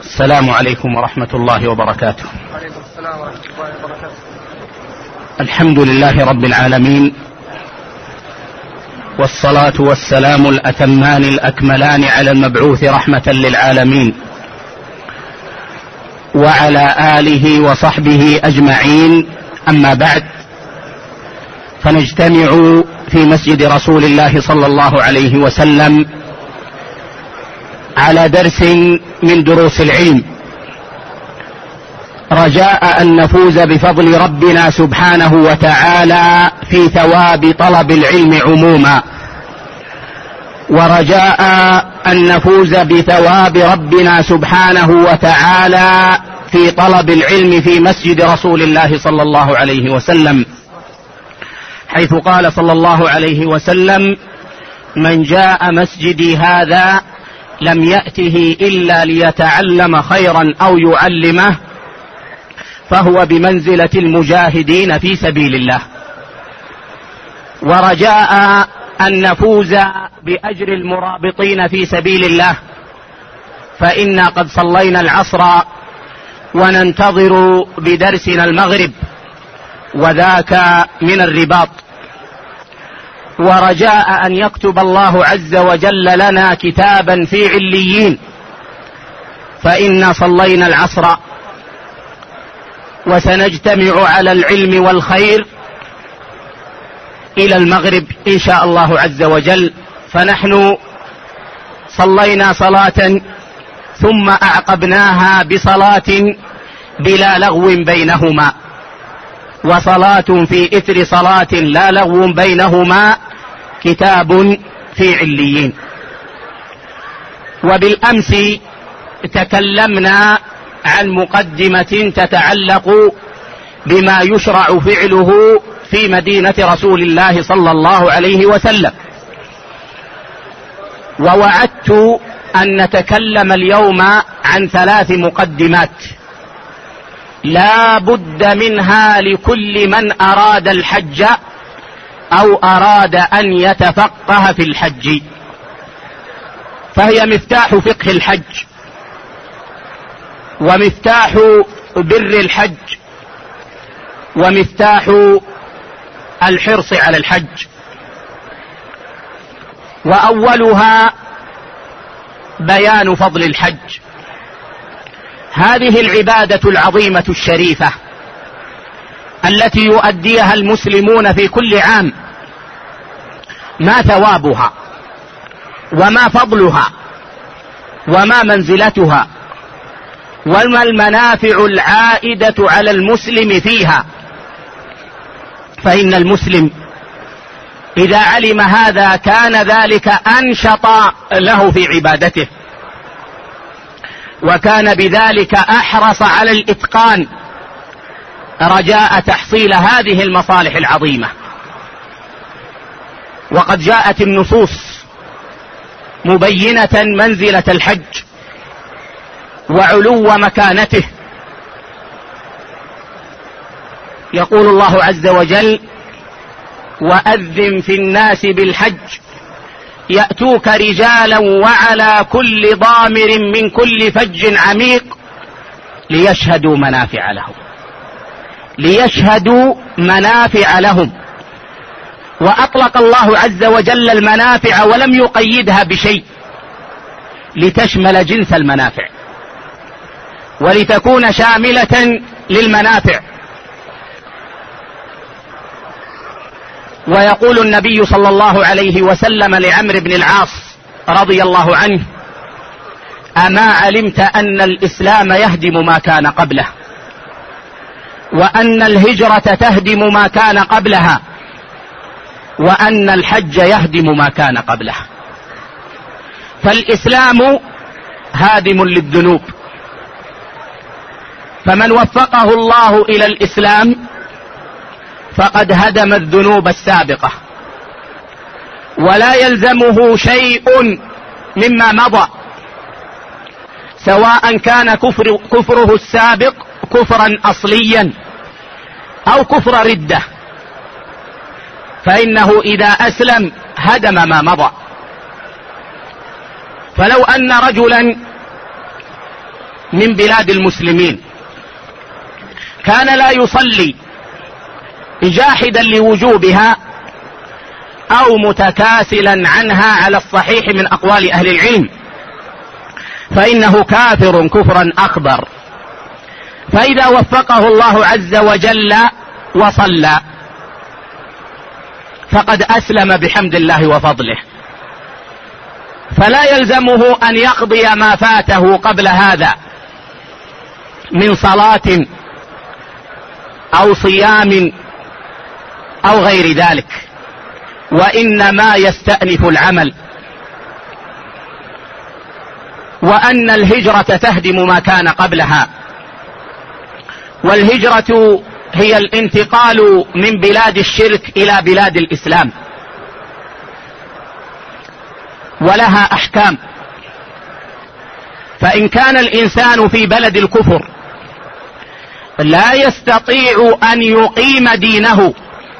السلام عليكم ورحمة الله وبركاته. وعليكم السلام ورحمة الله وبركاته. الحمد لله رب العالمين، والصلاة والسلام الأتمان الأكملان على المبعوث رحمة للعالمين وعلى آله وصحبه أجمعين. أما بعد، فنجتمع في مسجد رسول الله صلى الله عليه وسلم على درس من دروس العلم، رجاء أن نفوز بفضل ربنا سبحانه وتعالى في ثواب طلب العلم عموما، ورجاء أن نفوز بثواب ربنا سبحانه وتعالى في طلب العلم في مسجد رسول الله صلى الله عليه وسلم، حيث قال صلى الله عليه وسلم: من جاء مسجدي هذا لم يأته إلا ليتعلم خيرا أو يعلمه فهو بمنزلة المجاهدين في سبيل الله. ورجاء أن نفوز بأجر المرابطين في سبيل الله، فإنا قد صلينا العصر وننتظر بدرسنا المغرب، وذاك من الرباط. ورجاء أن يكتب الله عز وجل لنا كتابا في عليين، فإنا صلينا العصر وسنجتمع على العلم والخير إلى المغرب إن شاء الله عز وجل. فنحن صلينا صلاة ثم أعقبناها بصلاة بلا لغو بينهما، وصلاة في إثر صلاة لا لغو بينهما كتاب في عليين. وبالأمس تكلمنا عن مقدمة تتعلق بما يشرع فعله في مدينة رسول الله صلى الله عليه وسلم، ووعدت أن نتكلم اليوم عن 3 مقدمات لا بد منها لكل من أراد الحج أو أراد أن يتفقه في الحج، فهي مفتاح فقه الحج ومفتاح بر الحج ومفتاح الحرص على الحج. وأولها بيان فضل الحج، هذه العبادة العظيمة الشريفة التي يؤديها المسلمون في كل عام. ما ثوابها وما فضلها وما منزلتها وما المنافع العائدة على المسلم فيها؟ فإن المسلم إذا علم هذا كان ذلك أنشط له في عبادته، وكان بذلك أحرص على الإتقان رجاء تحصيل هذه المصالح العظيمة. وقد جاءت النصوص مبينة منزلة الحج وعلو مكانته. يقول الله عز وجل: وأذن في الناس بالحج يأتوك رجالا وعلى كل ضامر من كل فج عميق ليشهدوا منافع لهم. وأطلق الله عز وجل المنافع ولم يقيدها بشيء لتشمل جنس المنافع ولتكون شاملة للمنافع. ويقول النبي صلى الله عليه وسلم لعمرو بن العاص رضي الله عنه: أما علمت أن الإسلام يهدم ما كان قبله، وأن الهجرة تهدم ما كان قبلها، وأن الحج يهدم ما كان قبله؟ فالإسلام هادم للذنوب، فمن وفقه الله إلى الإسلام فقد هدم الذنوب السابقة، ولا يلزمه شيء مما مضى، سواء كان كفره السابق كفرا أصليا أو كفر ردة، فإنه إذا أسلم هدم ما مضى. فلو أن رجلا من بلاد المسلمين كان لا يصلي جاحدا لوجوبها أو متكاسلا عنها على الصحيح من أقوال أهل العلم، فإنه كافر كفرا أكبر. فإذا وفقه الله عز وجل وصلى فقد أسلم بحمد الله وفضله، فلا يلزمه أن يقضي ما فاته قبل هذا من صلاة أو صيام أو غير ذلك، وإنما يستأنف العمل. وأن الهجرة تهدم ما كان قبلها، والهجرة هي الانتقال من بلاد الشرك إلى بلاد الإسلام، ولها أحكام. فإن كان الإنسان في بلد الكفر لا يستطيع أن يقيم دينه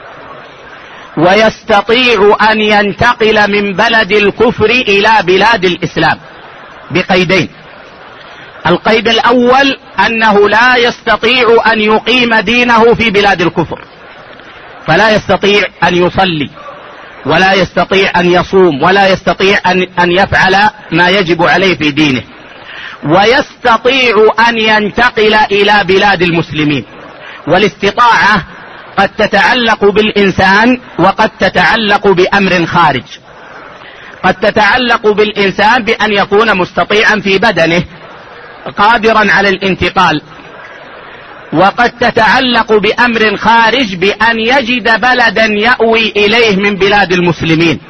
ويستطيع أن ينتقل من بلد الكفر إلى بلاد الإسلام بقيدين. القيد الأول أنه لا يستطيع أن يقيم دينه في بلاد الكفر، فلا يستطيع أن يصلي ولا يستطيع أن يصوم ولا يستطيع أن يفعل ما يجب عليه في دينه، ويستطيع أن ينتقل إلى بلاد المسلمين. والاستطاعة قد تتعلق بالإنسان وقد تتعلق بأمر خارج. قد تتعلق بالإنسان بأن يكون مستطيعا في بدنه قادرا على الانتقال، وقد تتعلق بأمر خارج بأن يجد بلدا يأوي إليه من بلاد المسلمين.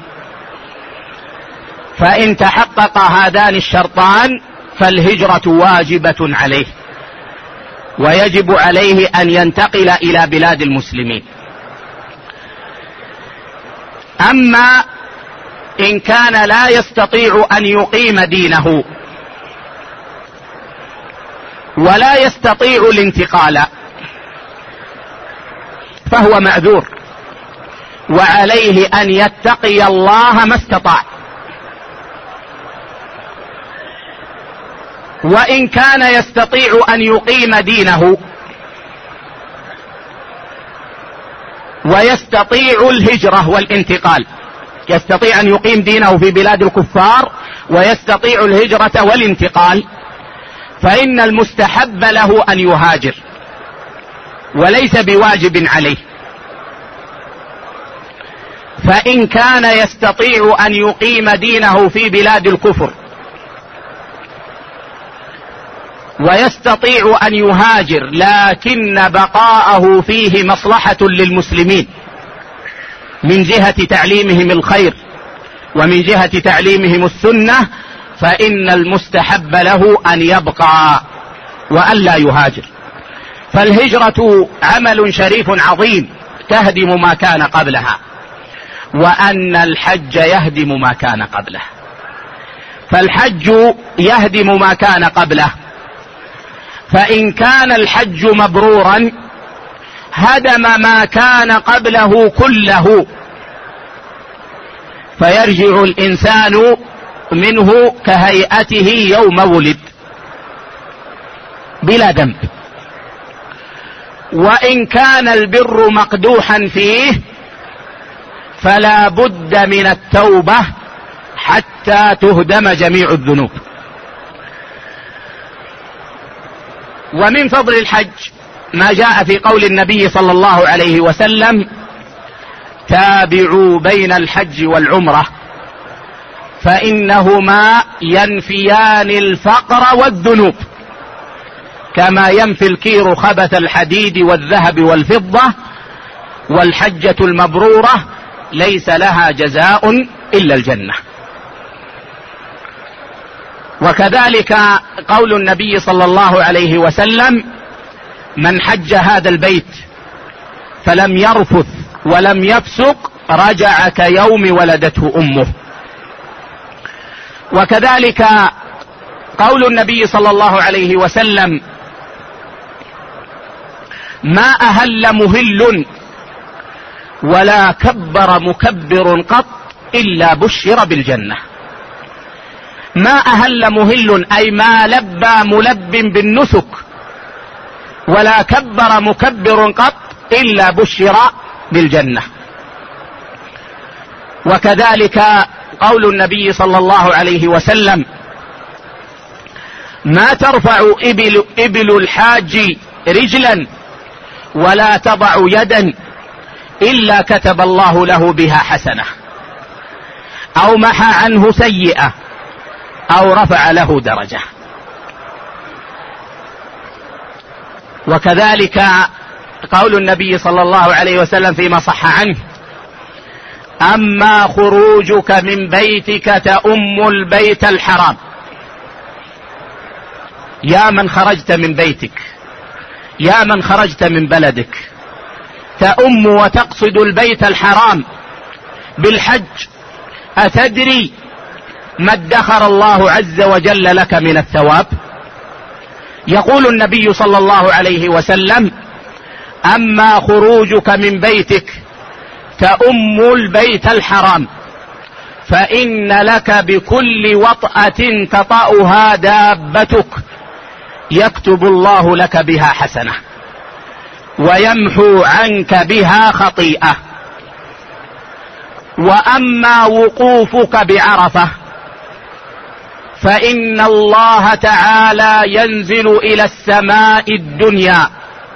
فإن تحقق هذان الشرطان فالهجرة واجبة عليه، ويجب عليه أن ينتقل إلى بلاد المسلمين. أما إن كان لا يستطيع أن يقيم دينه ولا يستطيع الانتقال فهو معذور، وعليه أن يتقي الله ما استطاع. وإن كان يستطيع أن يقيم دينه ويستطيع الهجرة والانتقال، يستطيع أن يقيم دينه في بلاد الكفار ويستطيع الهجرة والانتقال، فإن المستحب له أن يهاجر وليس بواجب عليه. فإن كان يستطيع أن يقيم دينه في بلاد الكفر ويستطيع أن يهاجر لكن بقاءه فيه مصلحة للمسلمين من جهة تعليمهم الخير ومن جهة تعليمهم السنة، فإن المستحب له أن يبقى وأن لا يهاجر. فالهجرة عمل شريف عظيم تهدم ما كان قبلها، وأن الحج يهدم ما كان قبله. فالحج يهدم ما كان قبله، فإن كان الحج مبرورا هدم ما كان قبله كله، فيرجع الإنسان منه كهيئته يوم ولد بلا ذنب. وإن كان البر مقدوحا فيه فلا بد من التوبة حتى تهدم جميع الذنوب. ومن فضل الحج ما جاء في قول النبي صلى الله عليه وسلم: تابعوا بين الحج والعمرة فإنهما ينفيان الفقر والذنوب كما ينفي الكير خبث الحديد والذهب والفضة، والحجة المبرورة ليس لها جزاء إلا الجنة. وكذلك قول النبي صلى الله عليه وسلم: من حج هذا البيت فلم يرفث ولم يفسق رجع كيوم ولدته أمه. وكذلك قول النبي صلى الله عليه وسلم: ما أهل مهل ولا كبر مكبر قط إلا بشر بالجنة. ما أهل مهل أي ما لبى ملب بالنسك ولا كبر مكبر قط إلا بشر بالجنة. وكذلك قول النبي صلى الله عليه وسلم: ما ترفع إبل الحاج رجلا ولا تضع يدا إلا كتب الله له بها حسنة أو محى عنه سيئة أو رفع له درجة. وكذلك قول النبي صلى الله عليه وسلم فيما صح عنه: أما خروجك من بيتك تؤم البيت الحرام. يا من خرجت من بيتك، يا من خرجت من بلدك، تؤم وتقصد البيت الحرام بالحج، أتدري ما ادخر الله عز وجل لك من الثواب؟ يقول النبي صلى الله عليه وسلم: أما خروجك من بيتك تؤم البيت الحرام فإن لك بكل وطأة تطأها دابتك يكتب الله لك بها حسنة ويمحو عنك بها خطيئة. وأما وقوفك بعرفة فإن الله تعالى ينزل إلى السماء الدنيا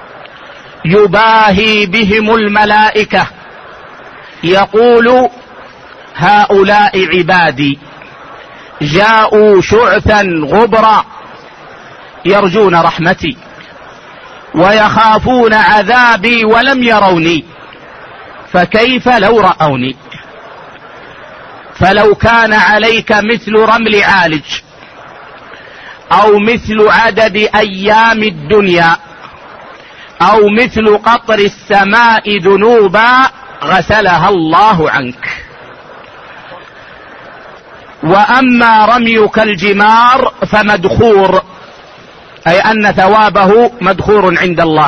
يباهي بهم الملائكة يقول: هؤلاء عبادي جاءوا شعثا غبرا يرجون رحمتي ويخافون عذابي ولم يروني، فكيف لو رأوني؟ فلو كان عليك مثل رمل عالج أو مثل عدد أيام الدنيا أو مثل قطر السماء ذنوبا غسلها الله عنك. وأما رميك الجمار فمدخور، أي أن ثوابه مدخور عند الله.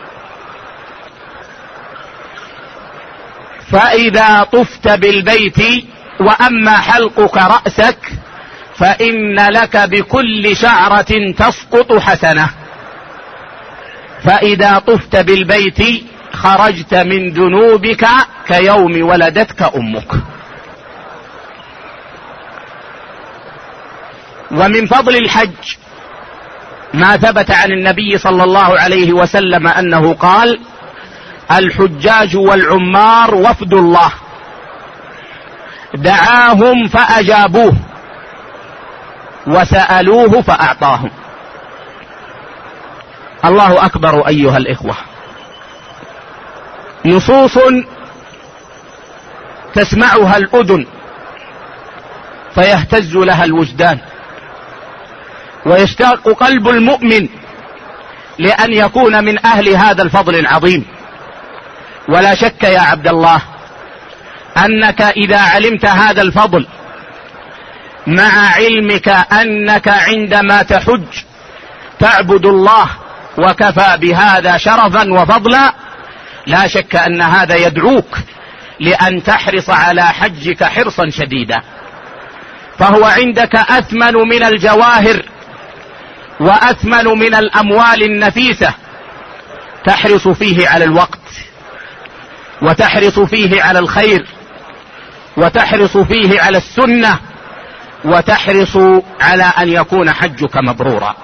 فإذا طفت بالبيت وأما حلقك رأسك فإن لك بكل شعرة تسقط حسنة. فإذا طفت بالبيت خرجت من ذنوبك كيوم ولدتك أمك. ومن فضل الحج ما ثبت عن النبي صلى الله عليه وسلم أنه قال: الحجاج والعمار وفد الله دعاهم فأجابوه وسألوه فأعطاهم. الله أكبر أيها الإخوة. نصوص تسمعها الأذن فيهتز لها الوجدان ويشتاق قلب المؤمن لأن يكون من أهل هذا الفضل العظيم. ولا شك يا عبد الله أنك إذا علمت هذا الفضل مع علمك أنك عندما تحج تعبد الله وكفى بهذا شرفا وفضلا، لا شك أن هذا يدعوك لأن تحرص على حجك حرصا شديدا، فهو عندك أثمن من الجواهر وأثمن من الأموال النفيسة. تحرص فيه على الوقت وتحرص فيه على الخير وتحرص فيه على السنة وتحرص على أن يكون حجك مبرورا.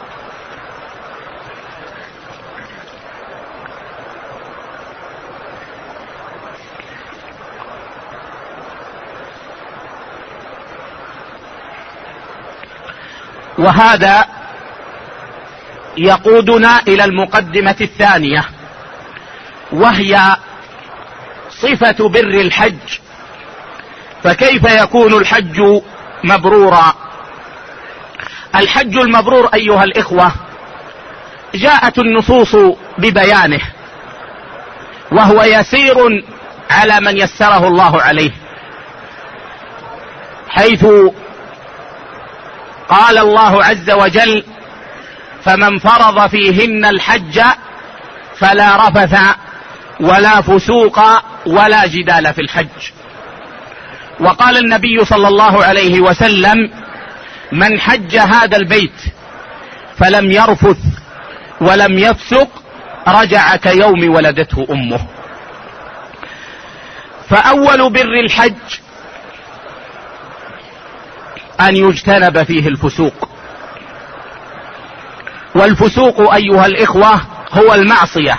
وهذا يقودنا إلى المقدمة الثانية، وهي صفة بر الحج. فكيف يكون الحج مبرورا؟ الحج المبرور أيها الإخوة جاءت النصوص ببيانه، وهو يسير على من يسره الله عليه، حيث قال الله عز وجل: فمن فرض فيهن الحج فلا رفث ولا فسوق ولا جدال في الحج. وقال النبي صلى الله عليه وسلم: من حج هذا البيت فلم يرفث ولم يفسق رجع كيوم ولدته أمه. فأول بر الحج أن يجتنب فيه الفسوق، والفسوق أيها الإخوة هو المعصية.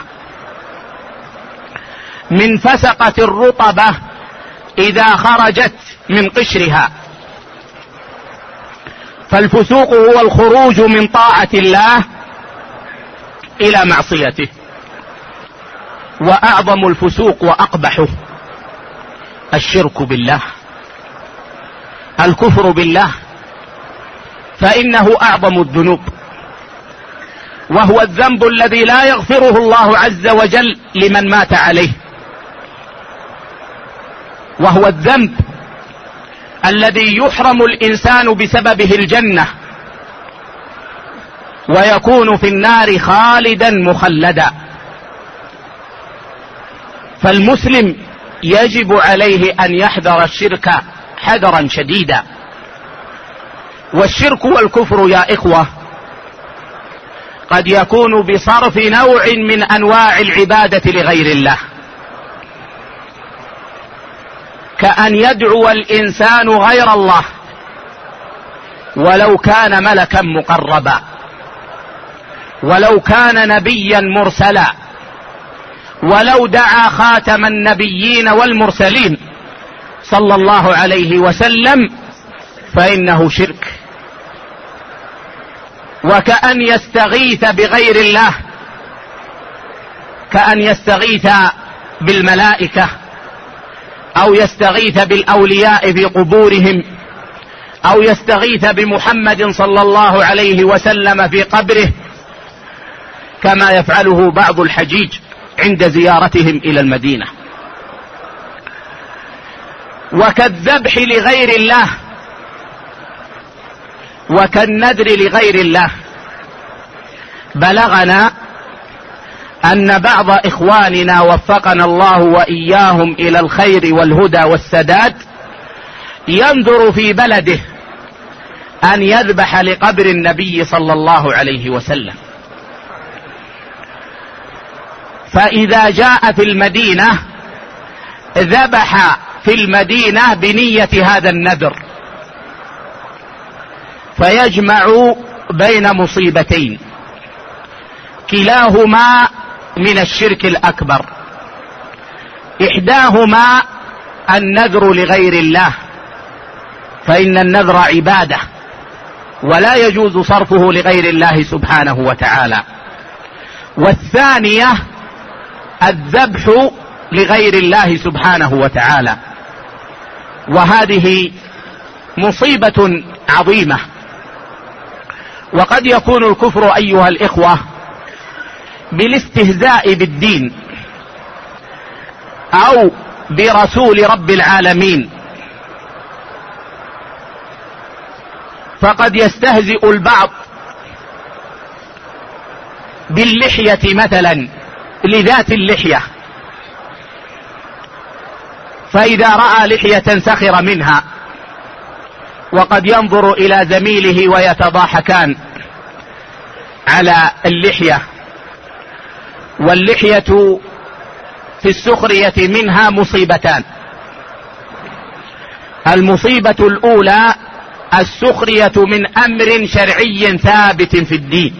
من فسقة الرطبة إذا خرجت من قشرها، فالفسوق هو الخروج من طاعة الله إلى معصيته. وأعظم الفسوق وأقبحه الشرك بالله، الكفر بالله، فإنه أعظم الذنوب، وهو الذنب الذي لا يغفره الله عز وجل لمن مات عليه، وهو الذنب الذي يحرم الإنسان بسببه الجنة ويكون في النار خالدا مخلدا. فالمسلم يجب عليه أن يحذر الشرك حذرا شديدا. والشرك والكفر يا إخوة قد يكون بصرف نوع من أنواع العبادة لغير الله، كأن يدعو الإنسان غير الله ولو كان ملكا مقربا، ولو كان نبيا مرسلا، ولو دعا خاتم النبيين والمرسلين صلى الله عليه وسلم، فإنه شرك. وكأن يستغيث بغير الله، كأن يستغيث بالملائكة أو يستغيث بالأولياء في قبورهم، أو يستغيث بمحمد صلى الله عليه وسلم في قبره، كما يفعله بعض الحجيج عند زيارتهم إلى المدينة. وكالذبح لغير الله وكالنذر لغير الله. بلغنا أن بعض إخواننا وفقنا الله وإياهم إلى الخير والهدى والسداد ينذر في بلده أن يذبح لقبر النبي صلى الله عليه وسلم، فإذا جاء في المدينة ذبح في المدينة بنية هذا النذر، فيجمع بين مصيبتين كلاهما من الشرك الأكبر. إحداهما النذر لغير الله، فإن النذر عبادة ولا يجوز صرفه لغير الله سبحانه وتعالى. والثانية الذبح لغير الله سبحانه وتعالى، وهذه مصيبة عظيمة. وقد يكون الكفر أيها الإخوة بالاستهزاء بالدين أو برسول رب العالمين، فقد يستهزئ البعض باللحية مثلا لذات اللحية، فإذا رأى لحية سخر منها، وقد ينظر إلى زميله ويتضاحكان على اللحية. واللحية في السخرية منها مصيبتان: المصيبة الأولى السخرية من أمر شرعي ثابت في الدين،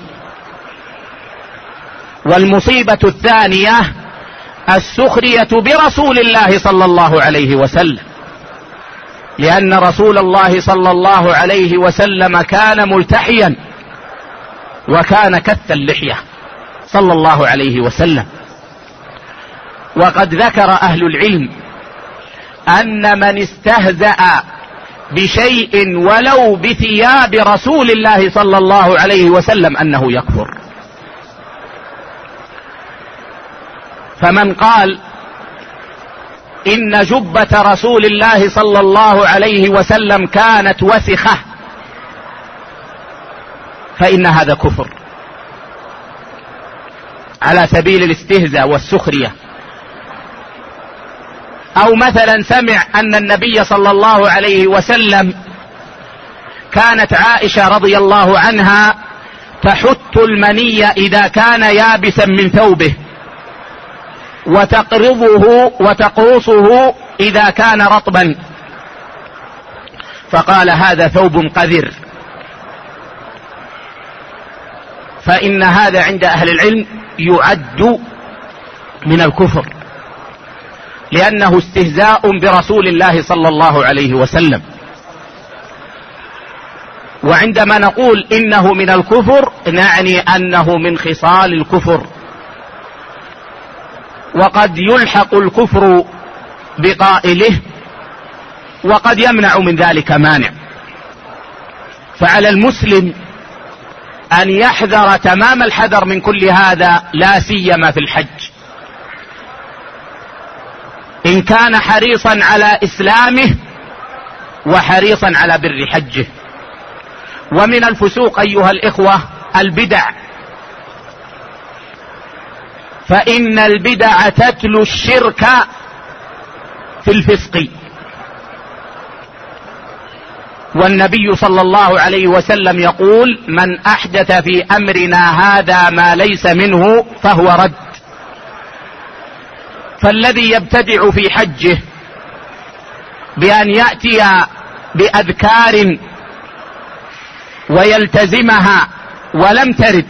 والمصيبة الثانية السخرية برسول الله صلى الله عليه وسلم، لأن رسول الله صلى الله عليه وسلم كان ملتحيا وكان كث اللحية صلى الله عليه وسلم. وقد ذكر أهل العلم أن من استهزأ بشيء ولو بثياب رسول الله صلى الله عليه وسلم أنه يكفر. فمن قال إن جبة رسول الله صلى الله عليه وسلم كانت وسخة فإن هذا كفر على سبيل الاستهزاء والسخرية. أو مثلا سمع أن النبي صلى الله عليه وسلم كانت عائشة رضي الله عنها تحت المني إذا كان يابسا من ثوبه، وتقرصه إذا كان رطبا، فقال هذا ثوب قذر. فإن هذا عند أهل العلم يعد من الكفر، لأنه استهزاء برسول الله صلى الله عليه وسلم. وعندما نقول إنه من الكفر نعني أنه من خصال الكفر، وقد يلحق الكفر بقائله وقد يمنع من ذلك مانع. فعلى المسلم أن يحذر تمام الحذر من كل هذا، لا سيما في الحج، إن كان حريصا على إسلامه وحريصا على بر حجه. ومن الفسوق أيها الإخوة البدع، فإن البدع تتلو الشرك في الفسق. والنبي صلى الله عليه وسلم يقول: من أحدث في أمرنا هذا ما ليس منه فهو رد. فالذي يبتدع في حجه بأن يأتي بأذكار ويلتزمها ولم ترد،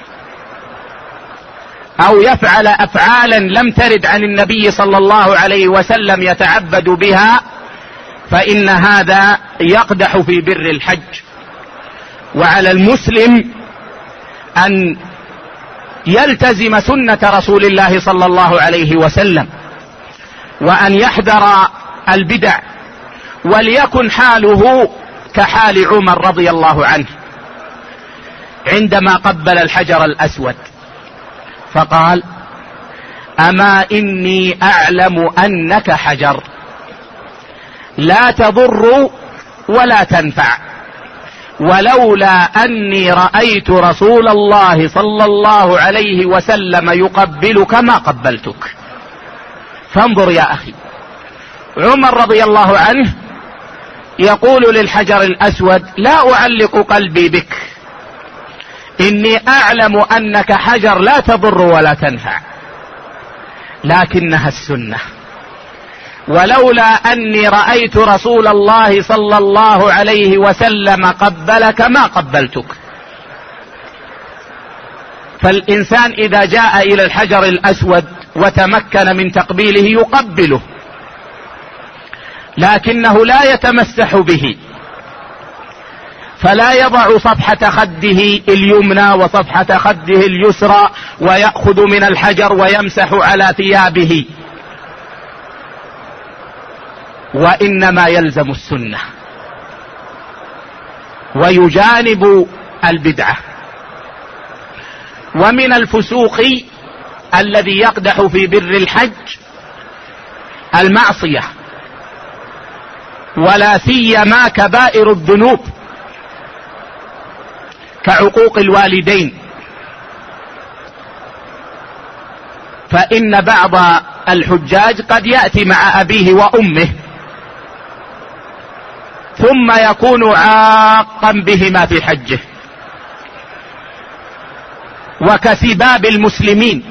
أو يفعل أفعالا لم ترد عن النبي صلى الله عليه وسلم يتعبد بها، فإن هذا يقدح في بر الحج. وعلى المسلم أن يلتزم سنة رسول الله صلى الله عليه وسلم، وأن يحذر البدع، وليكن حاله كحال عمر رضي الله عنه عندما قبل الحجر الأسود فقال: أما إني أعلم أنك حجر لا تضر ولا تنفع، ولولا أني رأيت رسول الله صلى الله عليه وسلم يقبلك ما قبلتك. فانظر يا أخي، عمر رضي الله عنه يقول للحجر الأسود: لا أعلق قلبي بك، إني أعلم أنك حجر لا تضر ولا تنفع، لكنها السنة، ولولا أني رأيت رسول الله صلى الله عليه وسلم قبلك ما قبلتك. فالإنسان إذا جاء إلى الحجر الأسود وتمكن من تقبيله يقبله، لكنه لا يتمسح به، فلا يضع صفحة خده اليمنى وصفحة خده اليسرى ويأخذ من الحجر ويمسح على ثيابه، وإنما يلزم السنة ويجانب البدعة. ومن الفسوق الذي يقدح في بر الحج المعصية، ولا سيما كبائر الذنوب كعقوق الوالدين. فإن بعض الحجاج قد يأتي مع أبيه وأمه ثم يكون عاقا بهما في حجه، وكسباب المسلمين.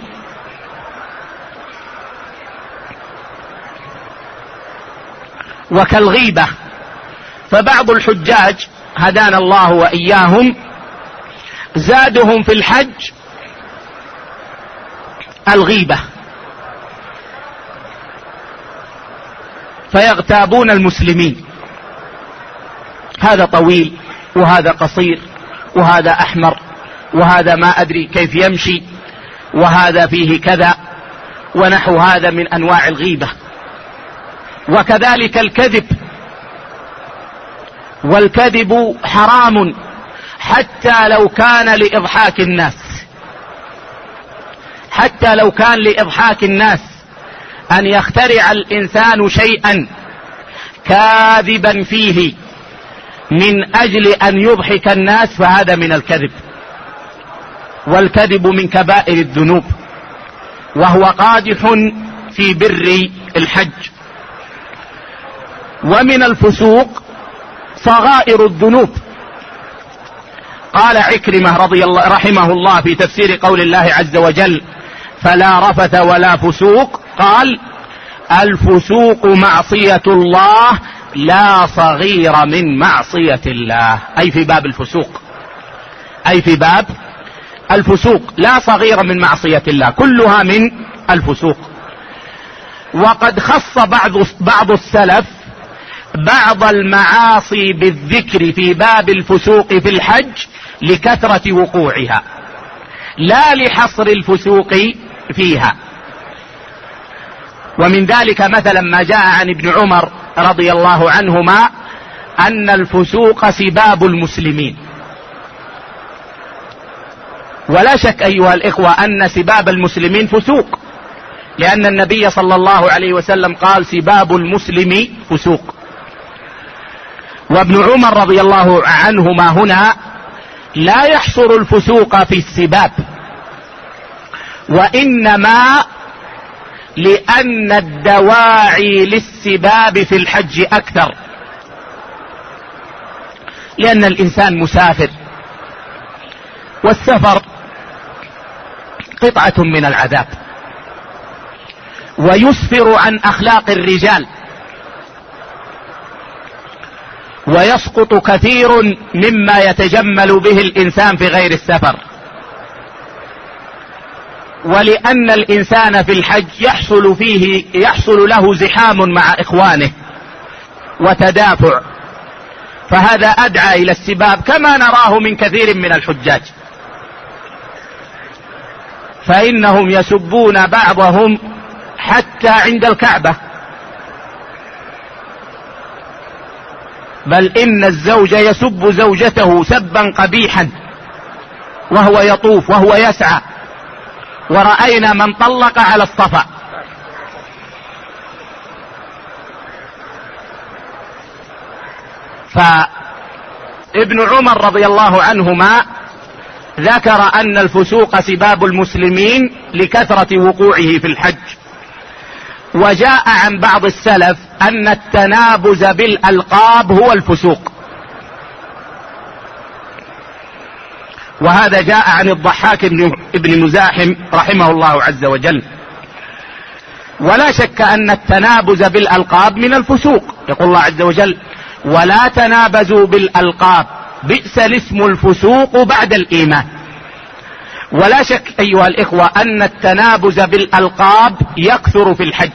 وكالغيبة، فبعض الحجاج هدانا الله وإياهم زادهم في الحج الغيبة، فيغتابون المسلمين، هذا طويل وهذا قصير وهذا أحمر وهذا ما أدري كيف يمشي وهذا فيه كذا ونحو هذا من أنواع الغيبة. وكذلك الكذب، والكذب حرام حتى لو كان لإضحاك الناس، حتى لو كان لإضحاك الناس، أن يخترع الإنسان شيئا كاذبا فيه من أجل أن يضحك الناس، فهذا من الكذب. والكذب من كبائر الذنوب، وهو قادح في بر الحج. ومن الفسوق صغائر الذنوب، قال عكرمة رحمه الله في تفسير قول الله عز وجل: فلا رفث ولا فسوق، قال: الفسوق معصية الله لا صغير من معصية الله، أي في باب الفسوق، أي في باب الفسوق لا صغير من معصية الله، كلها من الفسوق. وقد خص بعض السلف بعض المعاصي بالذكر في باب الفسوق في الحج لكثرة وقوعها، لا لحصر الفسوق فيها. ومن ذلك مثلا ما جاء عن ابن عمر رضي الله عنهما أن الفسوق سباب المسلمين. ولا شك أيها الإخوة أن سباب المسلمين فسوق، لأن النبي صلى الله عليه وسلم قال: سباب المسلم فسوق. وابن عمر رضي الله عنهما هنا لا يحصر الفسوق في السباب، وإنما لأن الدواعي للسباب في الحج أكثر، لأن الإنسان مسافر، والسفر قطعة من العذاب، ويسفر عن أخلاق الرجال، ويسقط كثير مما يتجمل به الإنسان في غير السفر. ولأن الإنسان في الحج يحصل له زحام مع إخوانه وتدافع، فهذا أدعى إلى السباب كما نراه من كثير من الحجاج، فإنهم يسبون بعضهم حتى عند الكعبة، بل إن الزوج يسب زوجته سبا قبيحا وهو يطوف وهو يسعى، ورأينا من طلق على الصفا. فابن عمر رضي الله عنهما ذكر أن الفسوق سباب المسلمين لكثرة وقوعه في الحج. وجاء عن بعض السلف أن التنابز بالألقاب هو الفسوق، وهذا جاء عن الضحاك بن مزاحم رحمه الله عز وجل. ولا شك أن التنابز بالألقاب من الفسوق، يقول الله عز وجل: ولا تنابزوا بالألقاب بئس الاسم الفسوق بعد الإيمان. ولا شك أيها الإخوة أن التنابز بالألقاب يكثر في الحج،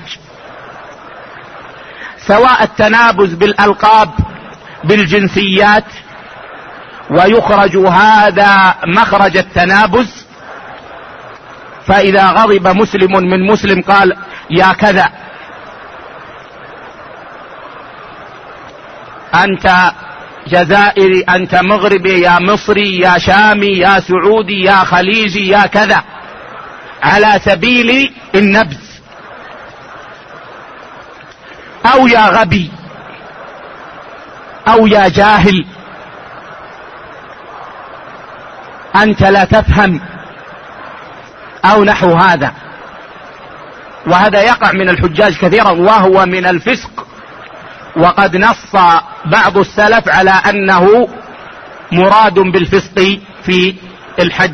سواء التنابز بالألقاب بالجنسيات، ويخرج هذا مخرج التنابز، فإذا غضب مسلم من مسلم قال: يا كذا، أنت جزائري، أنت مغربي، يا مصري، يا شامي، يا سعودي، يا خليجي، يا كذا، على سبيل النبذ. أو يا غبي، أو يا جاهل، أنت لا تفهم، أو نحو هذا. وهذا يقع من الحجاج كثيرا، وهو من الفسق، وقد نص بعض السلف على أنه مراد بالفسق في الحج.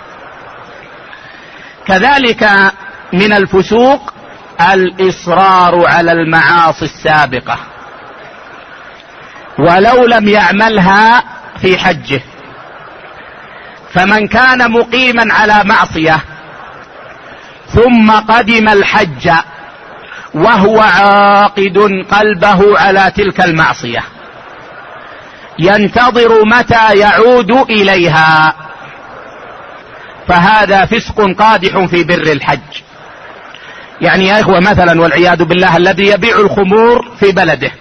كذلك من الفسوق الإصرار على المعاصي السابقة ولو لم يعملها في حجه. فمن كان مقيما على معصية ثم قدم الحج وهو عاقد قلبه على تلك المعصية، ينتظر متى يعود إليها، فهذا فسق قادح في بر الحج. يعني يا إخوة مثلا والعياذ بالله الذي يبيع الخمور في بلده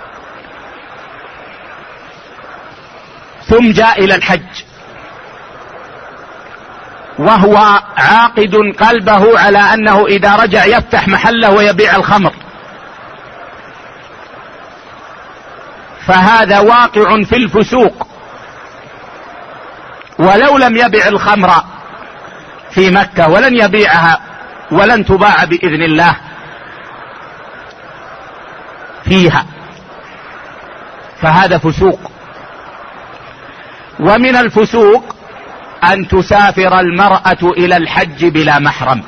ثم جاء إلى الحج وهو عاقد قلبه على أنه إذا رجع يفتح محله ويبيع الخمر، فهذا واقع في الفسوق، ولو لم يبيع الخمر في مكة ولن يبيعها ولن تباع بإذن الله فيها، فهذا فسوق. ومن الفسوق أن تسافر المرأة إلى الحج بلا محرم.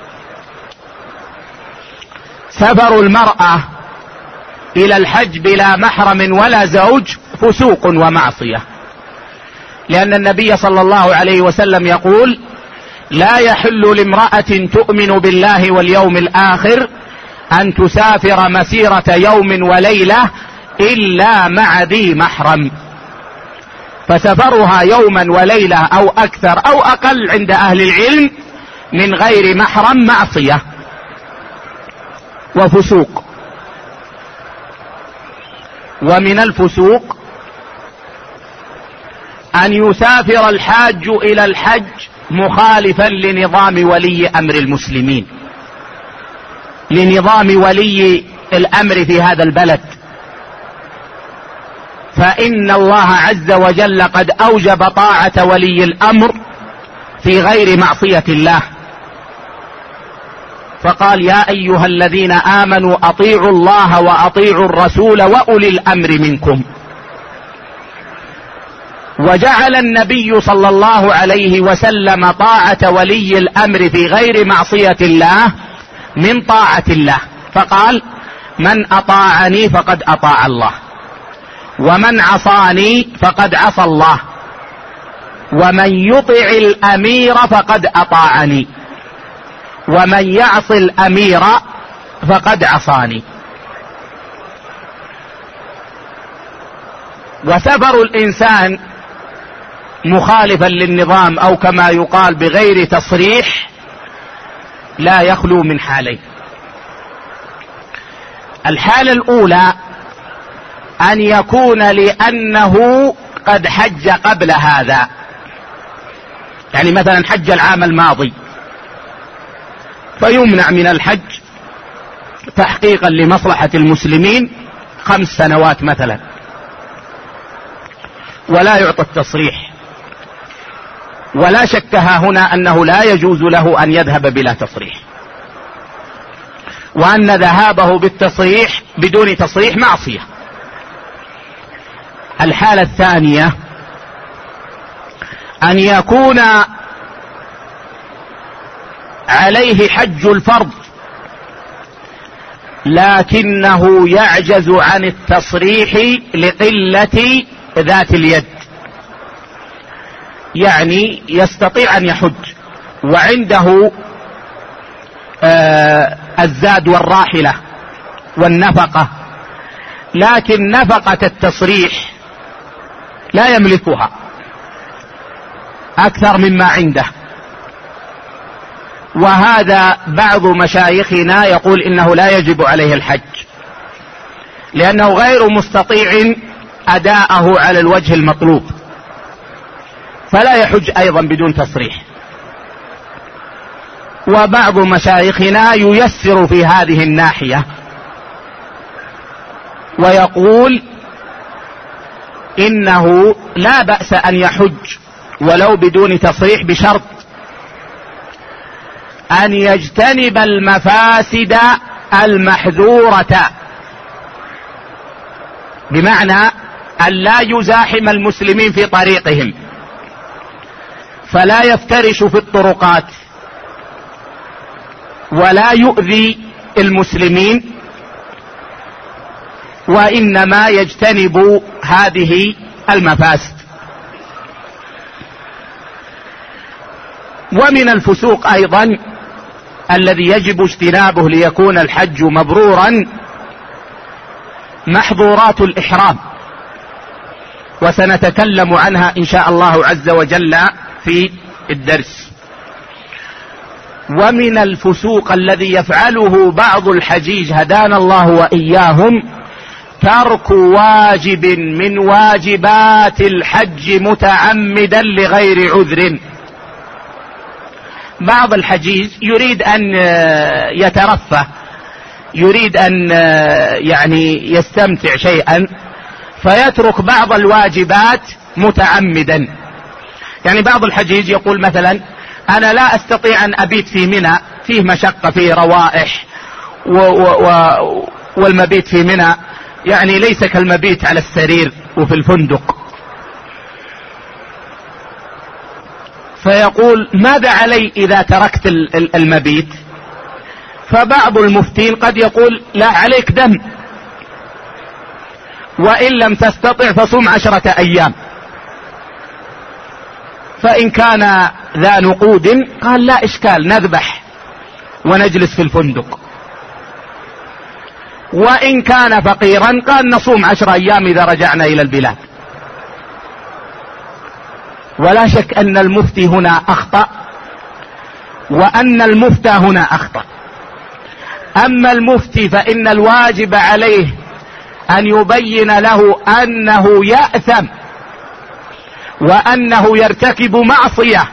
سفر المرأة إلى الحج بلا محرم ولا زوج فسوق ومعصية، لأن النبي صلى الله عليه وسلم يقول: لا يحل لامرأة تؤمن بالله واليوم الآخر أن تسافر مسيرة يوم وليلة إلا مع ذي محرم. فسفرها يوما وليلة أو أكثر أو أقل عند أهل العلم من غير محرم معصية وفسوق. ومن الفسوق أن يسافر الحاج إلى الحج مخالفا لنظام ولي أمر المسلمين، لنظام ولي الأمر في هذا البلد، فإن الله عز وجل قد أوجب طاعة ولي الأمر في غير معصية الله، فقال: يا أيها الذين آمنوا أطيعوا الله وأطيعوا الرسول وأولي الأمر منكم. وجعل النبي صلى الله عليه وسلم طاعة ولي الأمر في غير معصية الله من طاعة الله، فقال: من أطاعني فقد أطاع الله، ومن عصاني فقد عصى الله، ومن يطع الأمير فقد أطاعني، ومن يعص الأمير فقد عصاني. وسفر الإنسان مخالفا للنظام أو كما يقال بغير تصريح لا يخلو من حالين. الحالة الأولى أن يكون لأنه قد حج قبل هذا، يعني مثلا حج العام الماضي فيمنع من الحج تحقيقا لمصلحة المسلمين 5 سنوات مثلا، ولا يعطى التصريح. ولا شك ها هنا أنه لا يجوز له أن يذهب بلا تصريح، وأن ذهابه بالتصريح بدون تصريح معصية. الحالة الثانية أن يكون عليه حج الفرض لكنه يعجز عن التصريح لقلة ذات اليد، يعني يستطيع أن يحج وعنده الزاد والراحلة والنفقة، لكن نفقة التصريح لا يملكها أكثر مما عنده. وهذا بعض مشايخنا يقول إنه لا يجب عليه الحج، لأنه غير مستطيع أداءه على الوجه المطلوب، فلا يحج أيضا بدون تصريح. وبعض مشايخنا ييسر في هذه الناحية ويقول إنه لا بأس أن يحج ولو بدون تصريح، بشرط أن يجتنب المفاسد المحذورة، بمعنى أن لا يزاحم المسلمين في طريقهم، فلا يفترش في الطرقات ولا يؤذي المسلمين، وإنما يجتنب هذه المفاسد. ومن الفسوق أيضا الذي يجب اجتنابه ليكون الحج مبرورا محظورات الإحرام، وسنتكلم عنها إن شاء الله عز وجل في الدرس. ومن الفسوق الذي يفعله بعض الحجيج هدانا الله وإياهم ترك واجب من واجبات الحج متعمدا لغير عذر. بعض الحجيج يريد أن يترفه، يريد أن يعني يستمتع شيئا، فيترك بعض الواجبات متعمدا. يعني بعض الحجيج يقول مثلا: أنا لا أستطيع أن أبيت في منى، فيه مشقة، فيه روائح، والمبيت في منى يعني ليس كالمبيت على السرير وفي الفندق، فيقول ماذا علي إذا تركت المبيت؟ فبعض المفتين قد يقول لا، عليك دم، وإن لم تستطع فصم 10 أيام. فإن كان ذا نقود قال لا إشكال، نذبح ونجلس في الفندق. وإن كان فقيرا قال نصوم 10 أيام إذا رجعنا إلى البلاد. ولا شك أن المفتي هنا أخطأ، وأن المفتى هنا أخطأ. أما المفتي فإن الواجب عليه أن يبين له أنه يأثم وأنه يرتكب معصية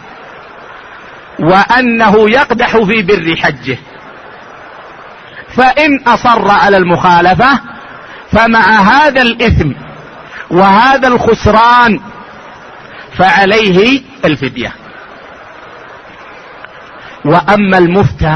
وأنه يقدح في بر حجه. فإن أصر على المخالفة فمع هذا الإثم وهذا الخسران فعليه الفدية. وأما المفتى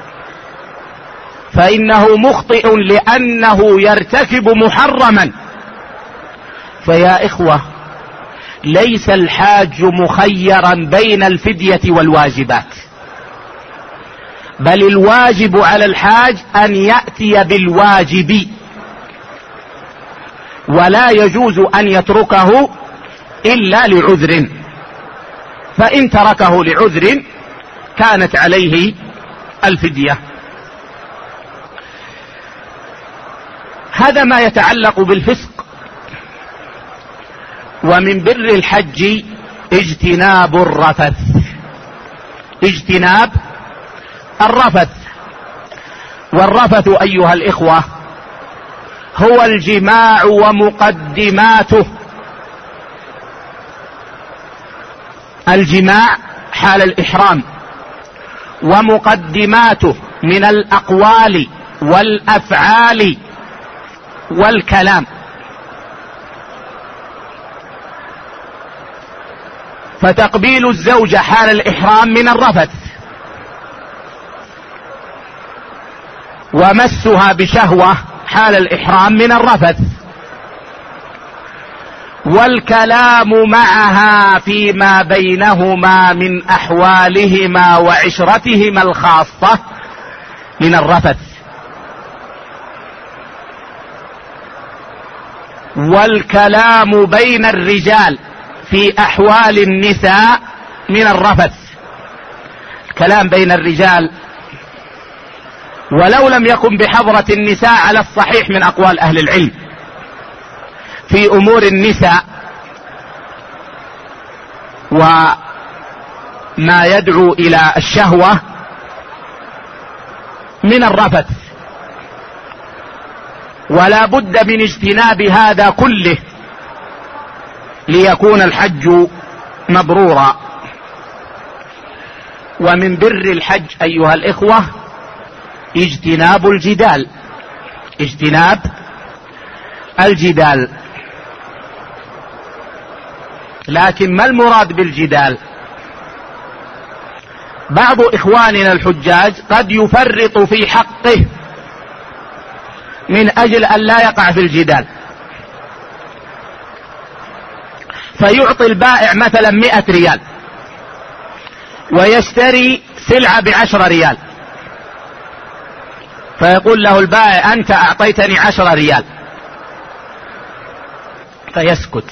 فإنه مخطئ لأنه يرتكب محرما. فيا إخوة، ليس الحاج مخيرا بين الفدية والواجبات، بل الواجب على الحاج أن يأتي بالواجب، ولا يجوز أن يتركه إلا لعذر. فإن تركه لعذر كانت عليه الفدية. هذا ما يتعلق بالفسق. ومن بر الحج اجتناب الرفث، اجتناب الرفث. والرفث أيها الإخوة هو الجماع ومقدماته. الجماع حال الإحرام ومقدماته من الأقوال والأفعال والكلام. فتقبيل الزوجة حال الإحرام من الرفث، ومسها بشهوة حال الإحرام من الرفث، والكلام معها فيما بينهما من أحوالهما وعشرتهما الخاصة من الرفث، والكلام بين الرجال في أحوال النساء من الرفث. الكلام بين الرجال ولو لم يكن بحضرة النساء على الصحيح من أقوال أهل العلم في أمور النساء وما يدعو إلى الشهوة من الرفث. ولا بد من اجتناب هذا كله ليكون الحج مبرورا. ومن بر الحج أيها الإخوة اجتناب الجدال، اجتناب الجدال. لكن ما المراد بالجدال؟ بعض إخواننا الحجاج قد يفرط في حقه من أجل أن لا يقع في الجدال، فيعطي البائع مثلا 100 ريال ويشتري سلعة ب10 ريال، فيقول له البائع أنت أعطيتني 10 ريال، فيسكت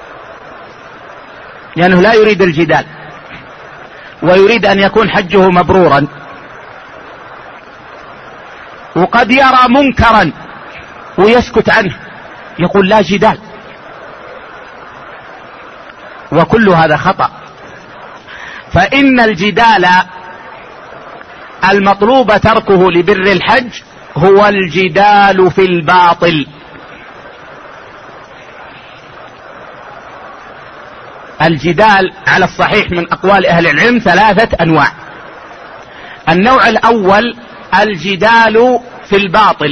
لأنه لا يريد الجدال ويريد أن يكون حجه مبرورا. وقد يرى منكرا ويسكت عنه، يقول لا جدال، وكل هذا خطأ. فإن الجدال المطلوب تركه لبر الحج هو الجدال في الباطل. الجدال على الصحيح من أقوال أهل العلم 3 أنواع. النوع الأول الجدال في الباطل،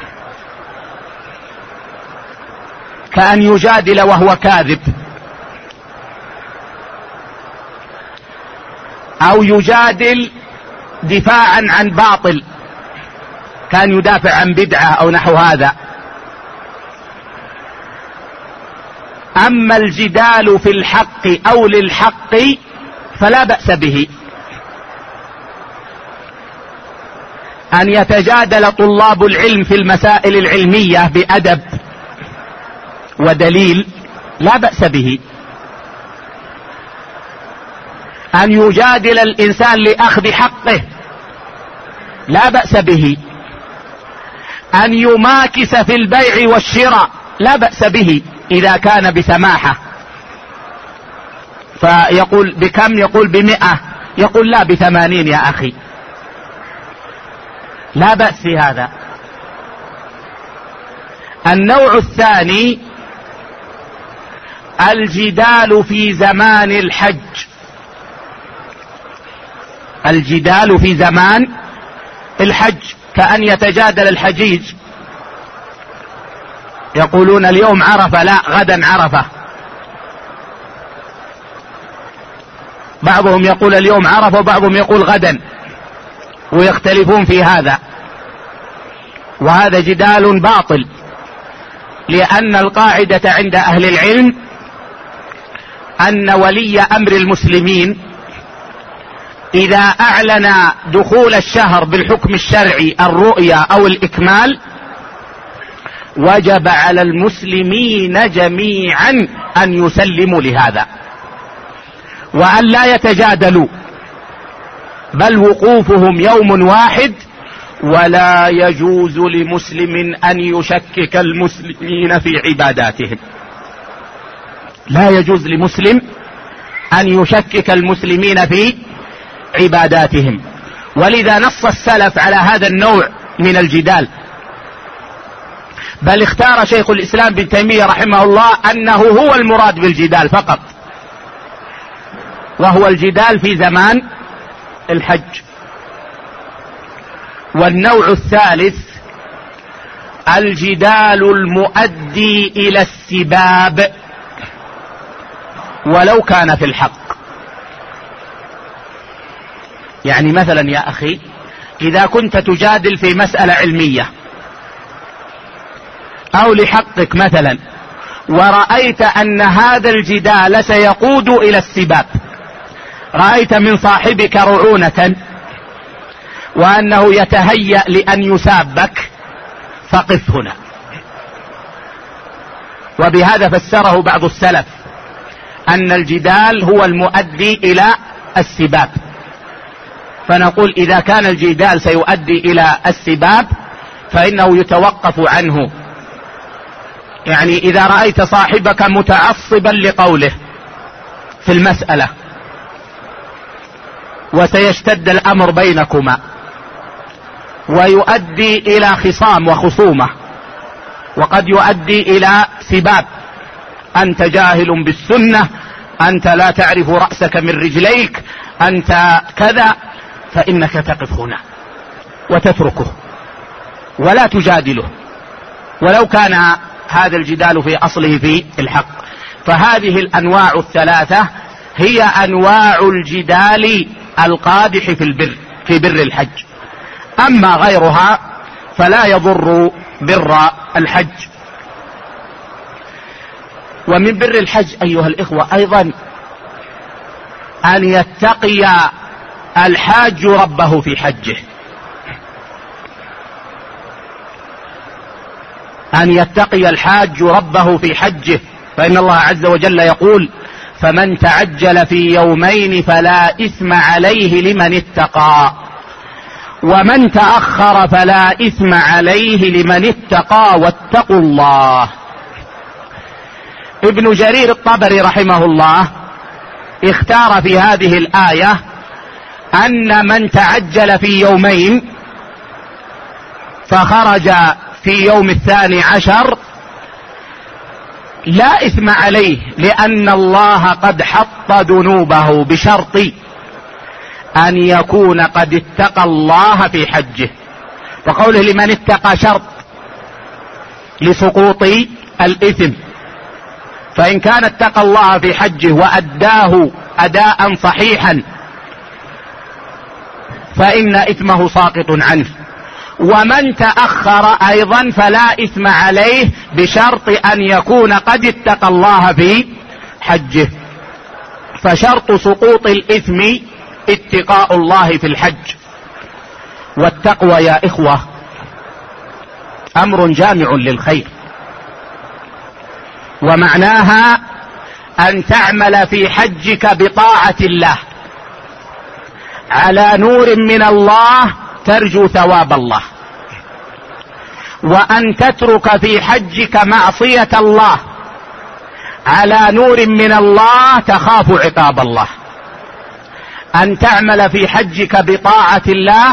كأن يجادل وهو كاذب، أو يجادل دفاعا عن باطل، كان يدافع عن بدعة أو نحو هذا. أما الجدال في الحق أو للحق فلا بأس به أن يتجادل طلاب العلم في المسائل العلمية بأدب ودليل، لا بأس به. أن يجادل الإنسان لأخذ حقه لا بأس به. أن يماكس في البيع والشراء لا بأس به إذا كان بسماحة، فيقول بكم؟ يقول ب100، يقول لا ب80 يا أخي، لا بأس في هذا. النوع الثاني الجدال في زمان الحج. الجدال في زمان الحج كأن يتجادل الحجيج، يقولون اليوم عرفة، لا غدا عرفة. بعضهم يقول اليوم عرفة وبعضهم يقول غدا، ويختلفون في هذا، وهذا جدال باطل، لأن القاعدة عند أهل العلم أن ولي أمر المسلمين إذا أعلن دخول الشهر بالحكم الشرعي الرؤيا أو الإكمال وجب على المسلمين جميعا أن يسلموا لهذا وأن لا يتجادلوا، بل وقوفهم يوم واحد. ولا يجوز لمسلم أن يشكك المسلمين في عباداتهم، لا يجوز لمسلم أن يشكك المسلمين في عباداتهم. ولذا نص السلف على هذا النوع من الجدال، بل اختار شيخ الإسلام ابن تيمية رحمه الله أنه هو المراد بالجدال فقط، وهو الجدال في زمان الحج. والنوع الثالث الجدال المؤدي إلى السباب ولو كان في الحق. يعني مثلا يا أخي، إذا كنت تجادل في مسألة علمية أو لحقك مثلا، ورأيت أن هذا الجدال سيقود إلى السباب، رأيت من صاحبك رعونة وأنه يتهيأ لأن يسابك، فقف هنا. وبهذا فسره بعض السلف أن الجدال هو المؤدي إلى السباب، فنقول إذا كان الجدال سيؤدي إلى السباب فإنه يتوقف عنه. يعني إذا رأيت صاحبك متعصبا لقوله في المسألة وسيشتد الأمر بينكما ويؤدي إلى خصام وخصومة، وقد يؤدي إلى سباب، أنت جاهل بالسنة، أنت لا تعرف رأسك من رجليك، أنت كذا، فإنك تقف هنا وتتركه ولا تجادله ولو كان هذا الجدال في أصله في الحق. فهذه الأنواع الثلاثة هي أنواع الجدال القادح في بر الحج. أما غيرها فلا يضر بر الحج. ومن بر الحج أيها الإخوة أيضا أن يتقي الحاج ربه في حجه، أن يتقي الحاج ربه في حجه، فإن الله عز وجل يقول: فمن تعجل في يومين فلا إثم عليه لمن اتقى، ومن تأخر فلا إثم عليه لمن اتقى واتقوا الله. ابن جرير الطبري رحمه الله اختار في هذه الآية أن من تعجل في يومين فخرج في يوم 12 لا إثم عليه، لأن الله قد حط ذنوبه بشرط أن يكون قد اتقى الله في حجه. وقوله لمن اتقى شرط لسقوط الإثم، فإن كان اتقى الله في حجه وأداه أداء صحيحا فإن إثمه ساقط عنه. ومن تأخر أيضا فلا إثم عليه بشرط أن يكون قد اتقى الله في حجه. فشرط سقوط الإثم اتقاء الله في الحج. والتقوى يا إخوة أمر جامع للخير، ومعناها أن تعمل في حجك بطاعة الله على نور من الله ترجو ثواب الله، وأن تترك في حجك معصية الله على نور من الله تخاف عقاب الله. أن تعمل في حجك بطاعة الله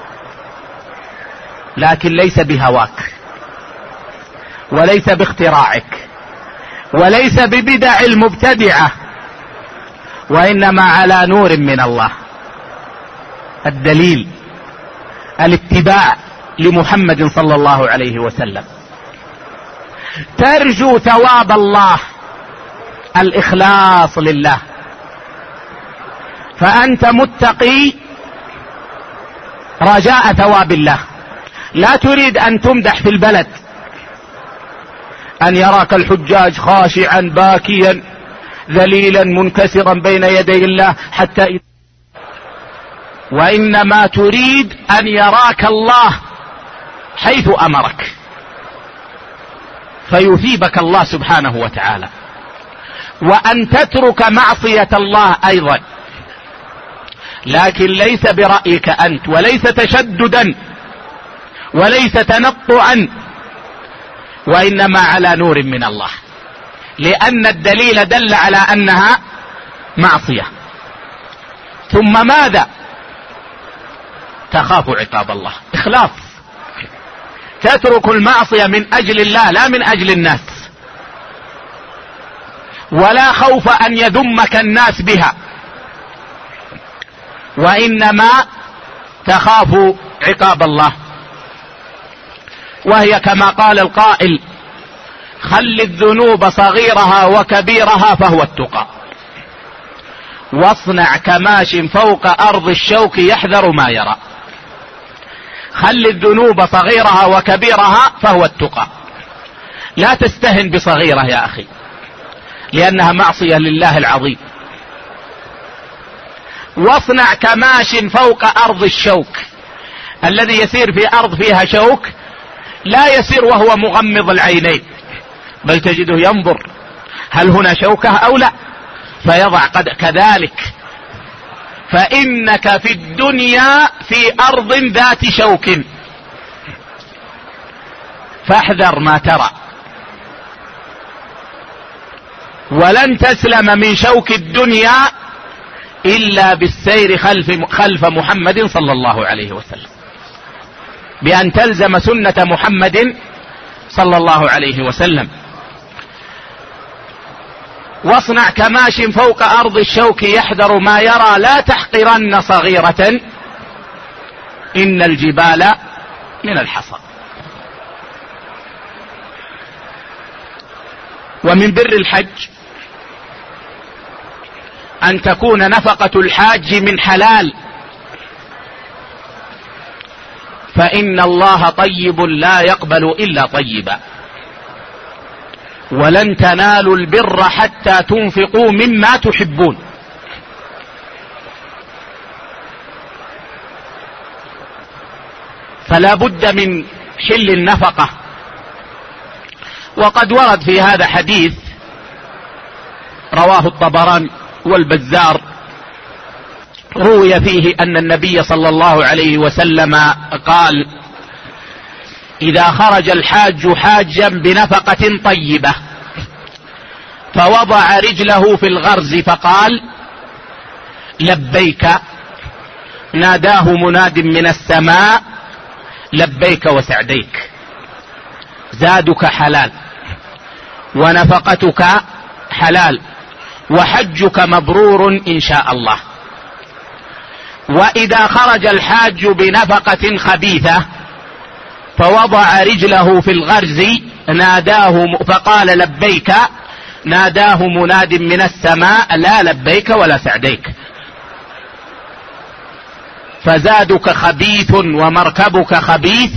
لكن ليس بهواك وليس باختراعك وليس ببدع المبتدعة، وإنما على نور من الله. الدليل الاتباع لمحمد صلى الله عليه وسلم، ترجو ثواب الله، الإخلاص لله. فأنت متقي رجاء ثواب الله، لا تريد أن تمدح في البلد، أن يراك الحجاج خاشعا باكيا ذليلا منكسرا بين يدي الله حتى وإنما تريد أن يراك الله حيث أمرك فيثيبك الله سبحانه وتعالى، وأن تترك معصية الله أيضا، لكن ليس برأيك أنت، وليس تشددا، وليس تنطعا، وإنما على نور من الله، لأن الدليل دل على أنها معصية. ثم ماذا؟ تخاف عقاب الله، إخلاص، تترك المعصية من أجل الله لا من أجل الناس، ولا خوف أن يذمك الناس بها، وإنما تخاف عقاب الله. وهي كما قال القائل: خل الذنوب صغيرها وكبيرها فهو التقى، واصنع كماش فوق أرض الشوك يحذر ما يرى. خل الذنوب صغيرها وكبيرها فهو التقى، لا تستهن بصغيرة يا أخي، لأنها معصية لله العظيم. واصنع كماش فوق أرض الشوك، الذي يسير في أرض فيها شوك لا يسير وهو مغمض العينين، بل تجده ينظر هل هنا شوكة أو لا، فيضع كذلك. فإنك في الدنيا في أرض ذات شوك، فاحذر ما ترى، ولن تسلم من شوك الدنيا إلا بالسير خلف محمد صلى الله عليه وسلم، بأن تلزم سنة محمد صلى الله عليه وسلم. واصنع كماش فوق أرض الشوك يحذر ما يرى، لا تحقرن صغيرة إن الجبال من الحصى. ومن بر الحج أن تكون نفقة الحاج من حلال، فإن الله طيب لا يقبل إلا طيبا، ولن تنالوا البر حتى تنفقوا مما تحبون. فلا بد من حل النفقة. وقد ورد في هذا حديث رواه الطبراني والبزار، روي فيه أن النبي صلى الله عليه وسلم قال: إذا خرج الحاج حاجا بنفقة طيبة فوضع رجله في الغرز فقال: لبيك، ناداه مناد من السماء: لبيك وسعديك. زادك حلال، ونفقتك حلال، وحجك مبرور إن شاء الله. وإذا خرج الحاج بنفقة خبيثة فوضع رجله في الغرز ناداه فقال: لبيك، ناداه مناد من السماء: لا لبيك ولا سعديك. فزادك خبيث ومركبك خبيث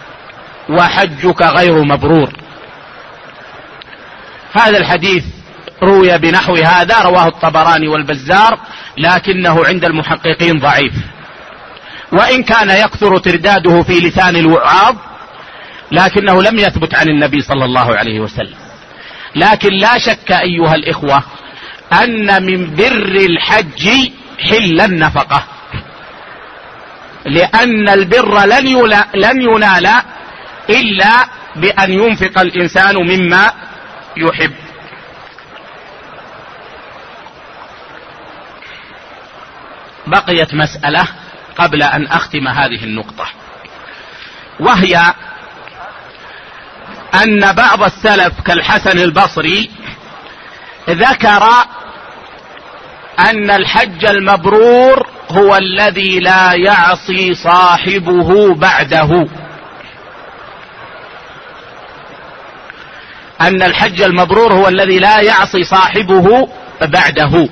وحجك غير مبرور. هذا الحديث روي بنحو هذا، رواه الطبراني والبزار، لكنه عند المحققين ضعيف، وإن كان يكثر ترداده في لسان الوعاظ، لكنه لم يثبت عن النبي صلى الله عليه وسلم. لكن لا شك أيها الإخوة أن من بر الحج حل النفقة، لأن البر لن ينال إلا بأن ينفق الإنسان مما يحب. بقيت مسألة قبل أن أختم هذه النقطة، وهي أن بعض السلف كالحسن البصري ذكر أن الحج المبرور هو الذي لا يعصي صاحبه بعده، أن الحج المبرور هو الذي لا يعصي صاحبه بعده.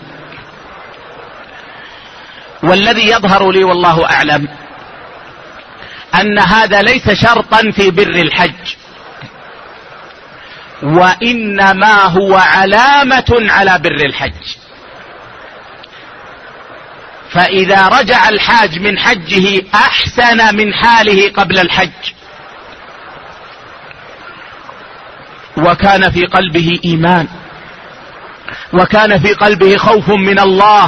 والذي يظهر لي والله أعلم أن هذا ليس شرطا في بر الحج، وإنما هو علامة على بر الحج. فإذا رجع الحاج من حجه أحسن من حاله قبل الحج، وكان في قلبه إيمان، وكان في قلبه خوف من الله،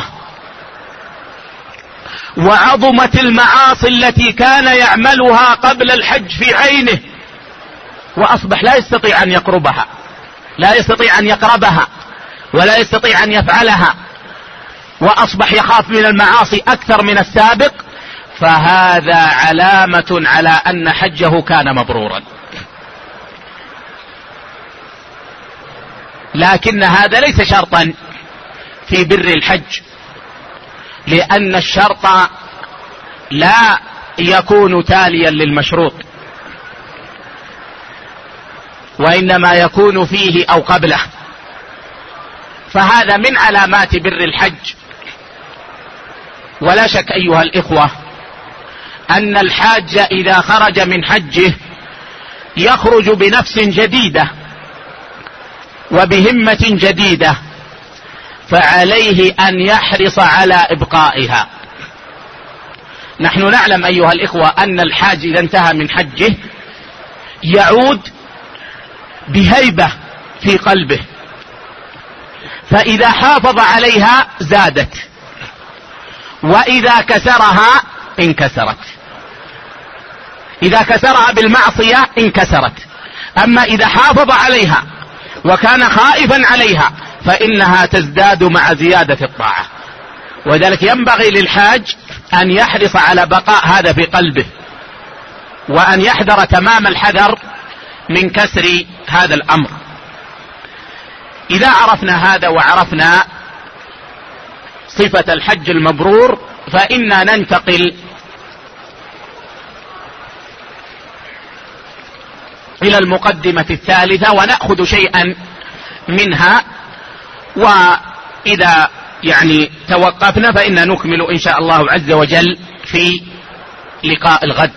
وعظمت المعاصي التي كان يعملها قبل الحج في عينه، وأصبح لا يستطيع أن يقربها، لا يستطيع أن يقربها، ولا يستطيع أن يفعلها، وأصبح يخاف من المعاصي أكثر من السابق، فهذا علامة على أن حجه كان مبرورا. لكن هذا ليس شرطا في بر الحج، لأن الشرط لا يكون تاليا للمشروط، وإنما يكون فيه أو قبله. فهذا من علامات بر الحج. ولا شك أيها الإخوة أن الحاج إذا خرج من حجه يخرج بنفس جديدة وبهمة جديدة، فعليه أن يحرص على إبقائها. نحن نعلم أيها الإخوة أن الحاج إذا انتهى من حجه يعود بهيبة في قلبه، فإذا حافظ عليها زادت، وإذا كسرها انكسرت. إذا كسرها بالمعصية انكسرت، أما إذا حافظ عليها وكان خائفا عليها فإنها تزداد مع زيادة الطاعة. وذلك ينبغي للحاج أن يحرص على بقاء هذا في قلبه، وأن يحذر تمام الحذر من كسر هذا الأمر. إذا عرفنا هذا وعرفنا صفة الحج المبرور، فإنا ننتقل إلى المقدمة الثالثة ونأخذ شيئا منها، وإذا توقفنا فإنا نكمل إن شاء الله عز وجل في لقاء الغد.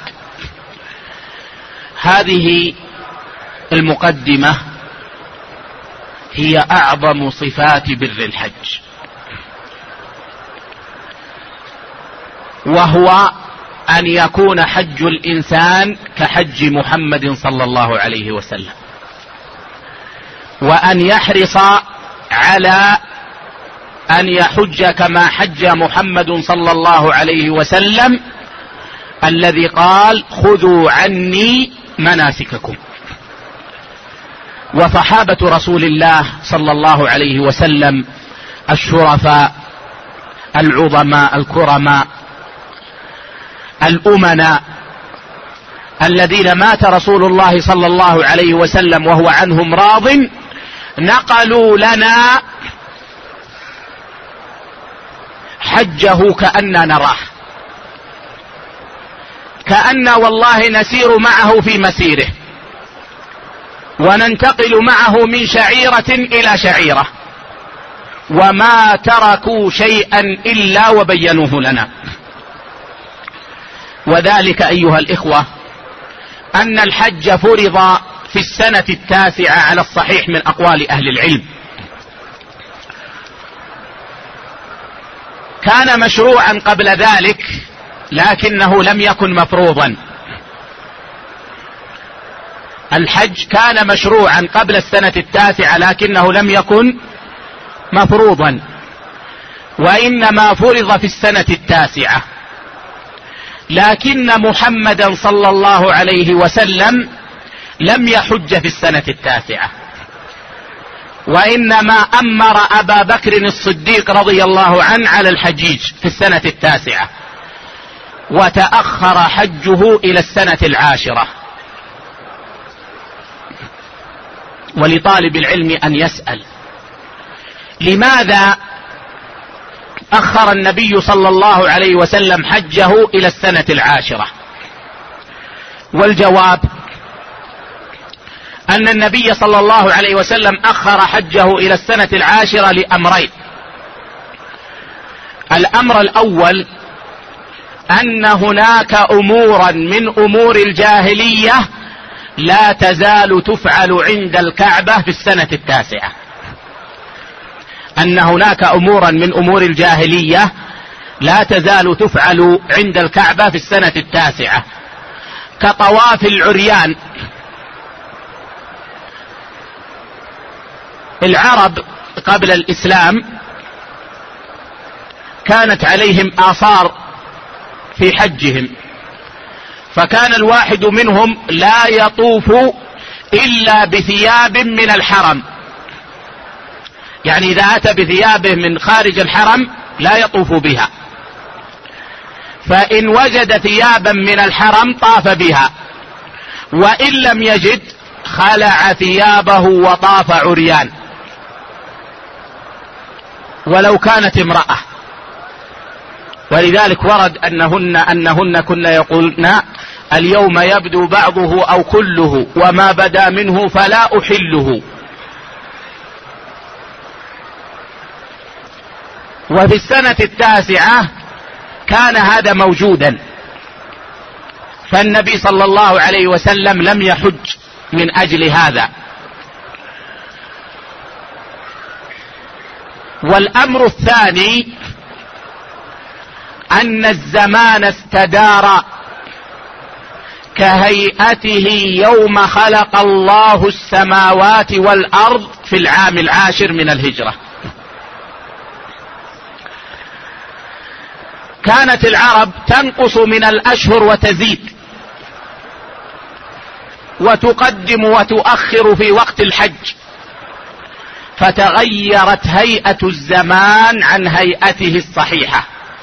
هذه المقدمة هي أعظم صفات بر الحج، وهو أن يكون حج الإنسان كحج محمد صلى الله عليه وسلم، وأن يحرص على أن يحج كما حج محمد صلى الله عليه وسلم الذي قال: خذوا عني مناسككم. وصحابة رسول الله صلى الله عليه وسلم الشرفاء العظماء الكرماء الأمناء الذين مات رسول الله صلى الله عليه وسلم وهو عنهم راض، نقلوا لنا حجه كأننا نراه، كأن والله نسير معه في مسيره، وننتقل معه من شعيرة إلى شعيرة، وما تركوا شيئا إلا وبينوه لنا. وذلك أيها الإخوة أن الحج فرض في السنة 9 على الصحيح من أقوال أهل العلم، كان مشروعا قبل ذلك لكنه لم يكن مفروضا. الحج كان مشروعا قبل السنة 9 لكنه لم يكن مفروضا، وإنما فرض في السنة 9. لكن محمدا صلى الله عليه وسلم لم يحج في السنة 9، وإنما أمر أبا بكر الصديق رضي الله عنه على الحجيج في السنة 9، وتأخر حجه إلى السنة 10. ولطالب العلم أن يسأل: لماذا أخر النبي صلى الله عليه وسلم حجه إلى السنة 10؟ والجواب أن النبي صلى الله عليه وسلم أخر حجه إلى السنة 10 لأمرين. الأمر الأول أن هناك أمورا من أمور الجاهلية لا تزال تفعل عند الكعبة في السنة 9. أن هناك أمورا من أمور الجاهلية لا تزال تفعل عند الكعبة في السنة 9، كطواف العريان. العرب قبل الإسلام كانت عليهم آثار في حجهم، فكان الواحد منهم لا يطوف إلا بثياب من الحرم، يعني إذا أتى بثيابه من خارج الحرم لا يطوف بها، فإن وجد ثيابا من الحرم طاف بها، وإن لم يجد خلع ثيابه وطاف عريان، ولو كانت امرأة. ولذلك ورد أنهن كن يقولن: اليوم يبدو بعضه أو كله، وما بدا منه فلا أحله. وفي السنة 9 كان هذا موجودا، فالنبي صلى الله عليه وسلم لم يحج من أجل هذا. والأمر الثاني أن الزمان استدار كهيئته يوم خلق الله السماوات والأرض في العام 10 من الهجرة. كانت العرب تنقص من الأشهر وتزيد، وتقدم وتؤخر في وقت الحج، فتغيرت هيئة الزمان عن هيئته الصحيحة،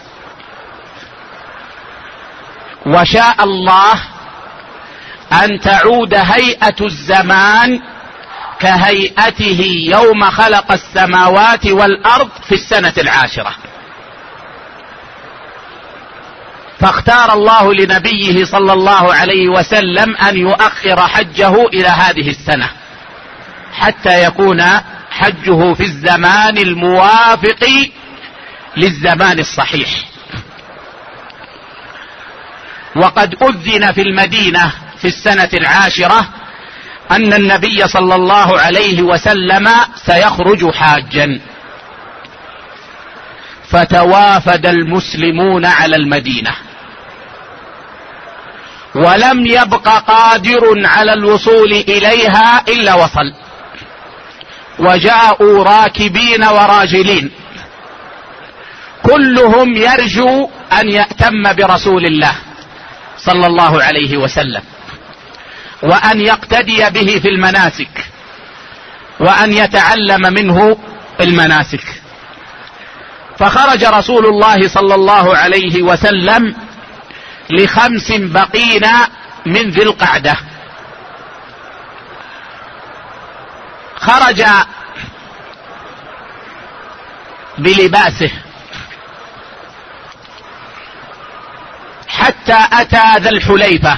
وشاء الله أن تعود هيئة الزمان كهيئته يوم خلق السماوات والأرض في السنة 10. فاختار الله لنبيه صلى الله عليه وسلم أن يؤخر حجه إلى هذه السنة حتى يكون حجه في الزمان الموافق للزمان الصحيح. وقد أذن في المدينة في السنة 10 أن النبي صلى الله عليه وسلم سيخرج حاجا، فتوافد المسلمون على المدينة، ولم يبق قادر على الوصول إليها إلا وصل، وجاءوا راكبين وراجلين، كلهم يرجو أن يأتم برسول الله صلى الله عليه وسلم، وأن يقتدي به في المناسك، وأن يتعلم منه المناسك. فخرج رسول الله صلى الله عليه وسلم ل5 بقين من ذي القعدة. خرج بلباسه حتى أتى ذا الحليفة،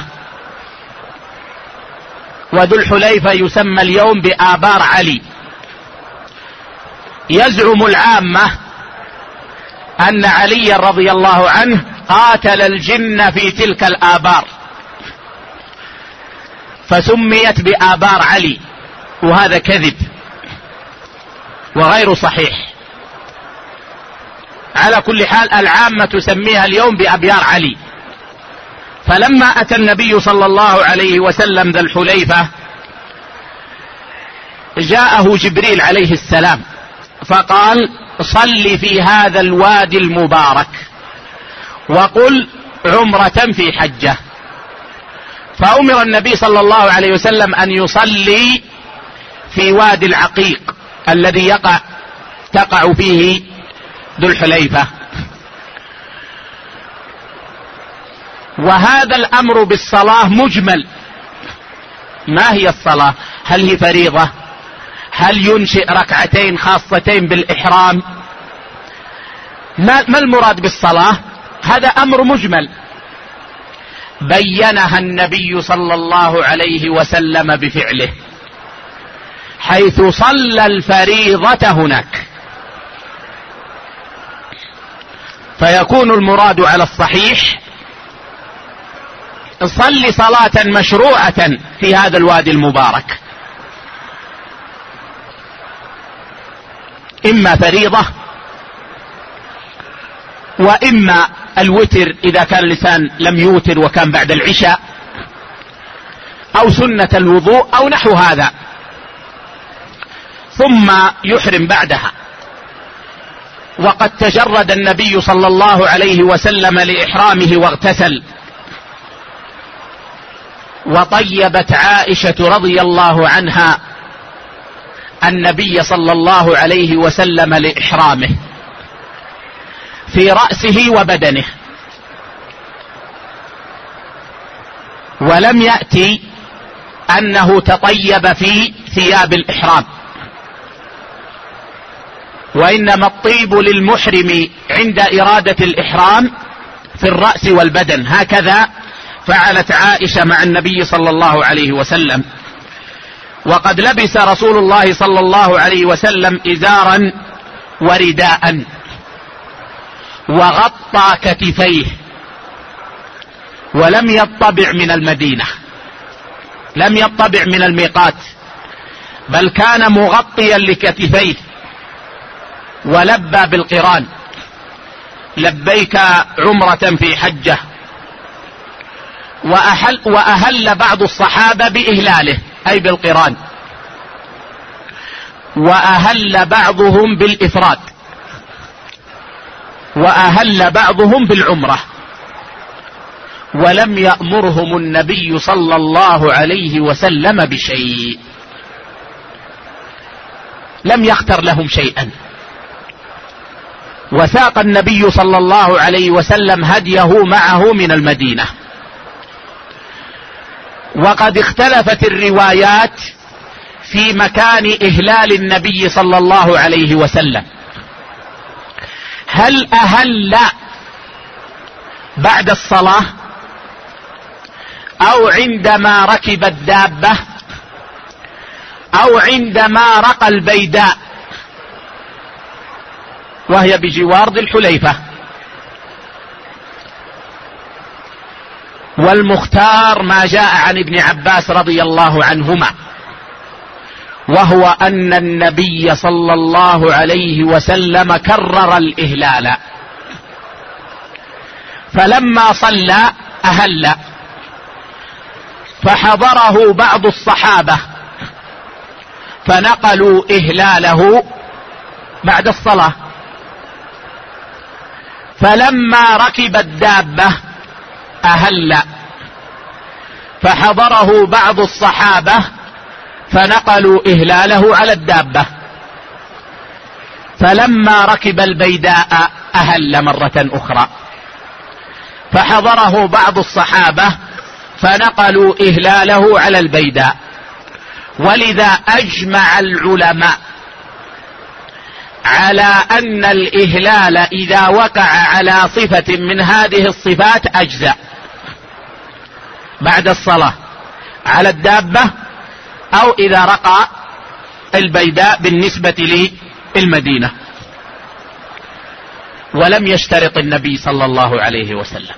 وذو الحليفة يسمى اليوم بآبار علي. يزعم العامة أن علي رضي الله عنه قاتل الجن في تلك الآبار، فسميت بآبار علي، وهذا كذب وغير صحيح. على كل حال العامة تسميها اليوم بأبيار علي. فلما أتى النبي صلى الله عليه وسلم ذا الحليفة جاءه جبريل عليه السلام فقال: صل في هذا الوادي المبارك وقل عمرة في حجة. فأمر النبي صلى الله عليه وسلم أن يصلي في وادي العقيق الذي تقع فيه ذو الحليفة. وهذا الأمر بالصلاة مجمل. ما هي الصلاة؟ هل هي فريضة؟ هل ينشئ ركعتين خاصتين بالإحرام؟ ما المراد بالصلاة؟ هذا أمر مجمل بينها النبي صلى الله عليه وسلم بفعله، حيث صلى الفريضة هناك. فيكون المراد على الصحيح: صل صلاة مشروعة في هذا الوادي المبارك، إما فريضة وإما الوتر إذا كان الإنسان لم يوتر وكان بعد العشاء، أو سنة الوضوء أو نحو هذا، ثم يحرم بعدها. وقد تجرد النبي صلى الله عليه وسلم لإحرامه واغتسل. وطيبت عائشة رضي الله عنها النبي صلى الله عليه وسلم لإحرامه في رأسه وبدنه، ولم يأتي أنه تطيب في ثياب الإحرام، وإنما الطيب للمحرم عند إرادة الإحرام في الرأس والبدن. هكذا فعلت عائشة مع النبي صلى الله عليه وسلم. وقد لبس رسول الله صلى الله عليه وسلم إزارا ورداء وغطى كتفيه، ولم يطبع من المدينة، لم يطبع من الميقات، بل كان مغطيا لكتفيه، ولبى بالقران: لبيك عمرة في حجة. وأهل بعض الصحابة بإهلاله أي بالقران، وأهل بعضهم بالإفراد، وأهل بعضهم بالعمرة، ولم يأمرهم النبي صلى الله عليه وسلم بشيء، لم يختر لهم شيئا. وساق النبي صلى الله عليه وسلم هديه معه من المدينة. وقد اختلفت الروايات في مكان إهلال النبي صلى الله عليه وسلم، هل أهل بعد الصلاة أو عندما ركب الدابة أو عندما رقى البيداء وهي بجوار ذي الحليفة. والمختار ما جاء عن ابن عباس رضي الله عنهما، وهو أن النبي صلى الله عليه وسلم كرر الإهلال، فلما صلى أهل، فحضره بعض الصحابة فنقلوا إهلاله بعد الصلاة. فلما ركب الدابة أهل، فحضره بعض الصحابة فنقلوا إهلاله على الدابة. فلما ركب البيداء أهل مرة أخرى، فحضره بعض الصحابة فنقلوا إهلاله على البيداء. ولذا أجمع العلماء على أن الإهلال إذا وقع على صفة من هذه الصفات أجزاء بعد الصلاة على الدابة أو إذا رقى البيداء بالنسبة للمدينة. ولم يشترط النبي صلى الله عليه وسلم،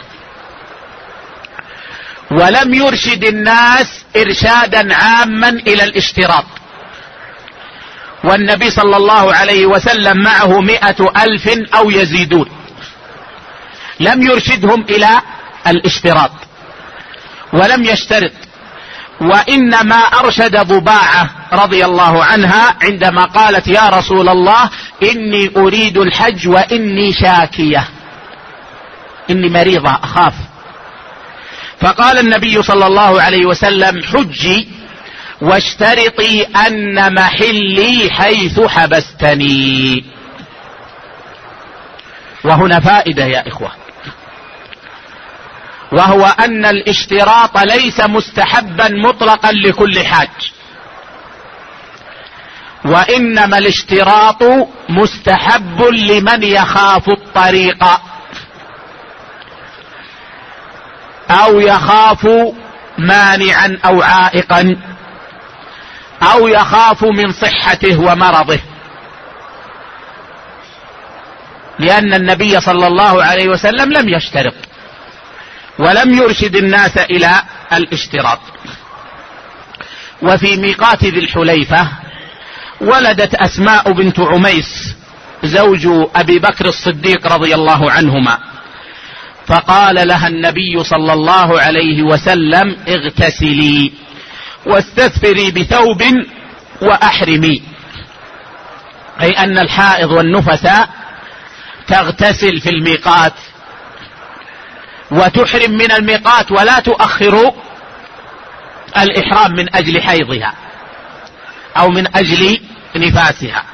ولم يرشد الناس إرشادا عاما إلى الاشتراط، والنبي صلى الله عليه وسلم معه 100,000 أو يزيدون، لم يرشدهم إلى الاشتراط ولم يشترط، وإنما أرشد ضباعة رضي الله عنها عندما قالت: يا رسول الله إني أريد الحج وإني شاكية، إني مريضة أخاف. فقال النبي صلى الله عليه وسلم: حجي واشترطي أن محلي حيث حبستني. وهنا فائدة يا إخوة، وهو أن الاشتراط ليس مستحبا مطلقا لكل حاج، وإنما الاشتراط مستحب لمن يخاف الطريق أو يخاف مانعا أو عائقا أو يخاف من صحته ومرضه، لأن النبي صلى الله عليه وسلم لم يشترط ولم يرشد الناس إلى الاشتراط. وفي ميقات ذي الحليفة ولدت أسماء بنت عميس زوج أبي بكر الصديق رضي الله عنهما، فقال لها النبي صلى الله عليه وسلم: اغتسلي واستثفري بثوب وأحرمي، أي أن الحائض والنفساء تغتسل في الميقات وتحرم من الميقات ولا تؤخر الإحرام من أجل حيضها أو من أجل نفاسها.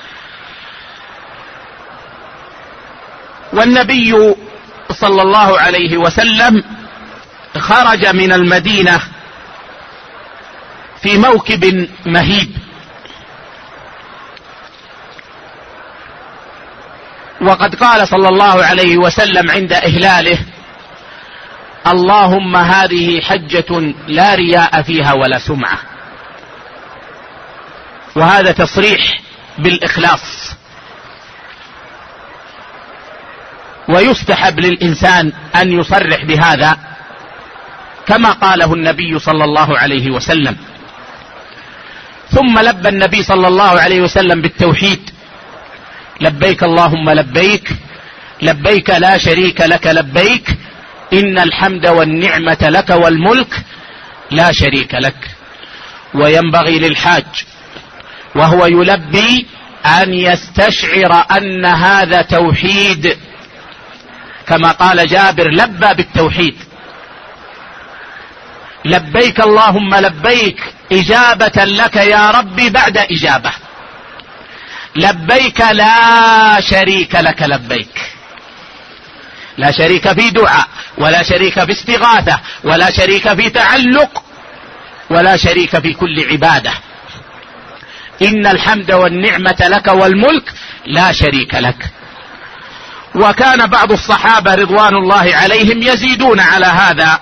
والنبي صلى الله عليه وسلم خرج من المدينة في موكب مهيب، وقد قال صلى الله عليه وسلم عند إهلاله: اللهم هذه حجة لا رياء فيها ولا سمعة. وهذا تصريح بالإخلاص، ويستحب للإنسان أن يصرح بهذا كما قاله النبي صلى الله عليه وسلم. ثم لبى النبي صلى الله عليه وسلم بالتوحيد: لبيك اللهم لبيك، لبيك لا شريك لك لبيك، إن الحمد والنعمة لك والملك لا شريك لك. وينبغي للحاج وهو يلبي أن يستشعر أن هذا توحيد، كما قال جابر: لبى بالتوحيد، لبيك اللهم لبيك إجابة لك يا ربي بعد إجابة، لبيك لا شريك لك لبيك، لا شريك في دعاء ولا شريك في استغاثة ولا شريك في تعلق ولا شريك في كل عبادة، إن الحمد والنعمة لك والملك لا شريك لك. وكان بعض الصحابة رضوان الله عليهم يزيدون على هذا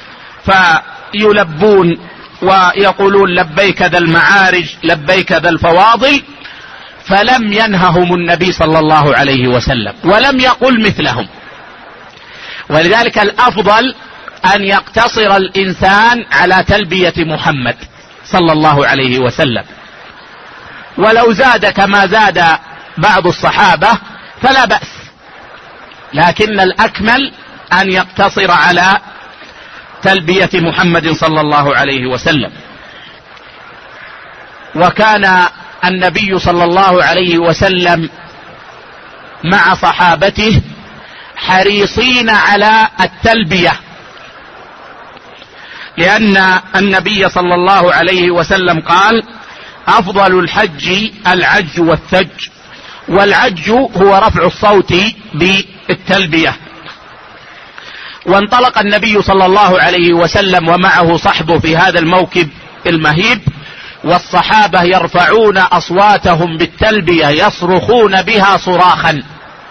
فيلبون ويقولون: لبيك ذا المعارج، لبيك ذا الفواضل، فلم ينههم النبي صلى الله عليه وسلم ولم يقل مثلهم. ولذلك الأفضل أن يقتصر الإنسان على تلبية محمد صلى الله عليه وسلم، ولو زاد كما زاد بعض الصحابة فلا بأس، لكن الأكمل أن يقتصر على تلبية محمد صلى الله عليه وسلم. وكان النبي صلى الله عليه وسلم مع صحابته حريصين على التلبية، لأن النبي صلى الله عليه وسلم قال: أفضل الحج العج والثج، والعج هو رفع الصوت بالتلبية. وانطلق النبي صلى الله عليه وسلم ومعه صحبه في هذا الموكب المهيب، والصحابة يرفعون أصواتهم بالتلبية يصرخون بها صراخا،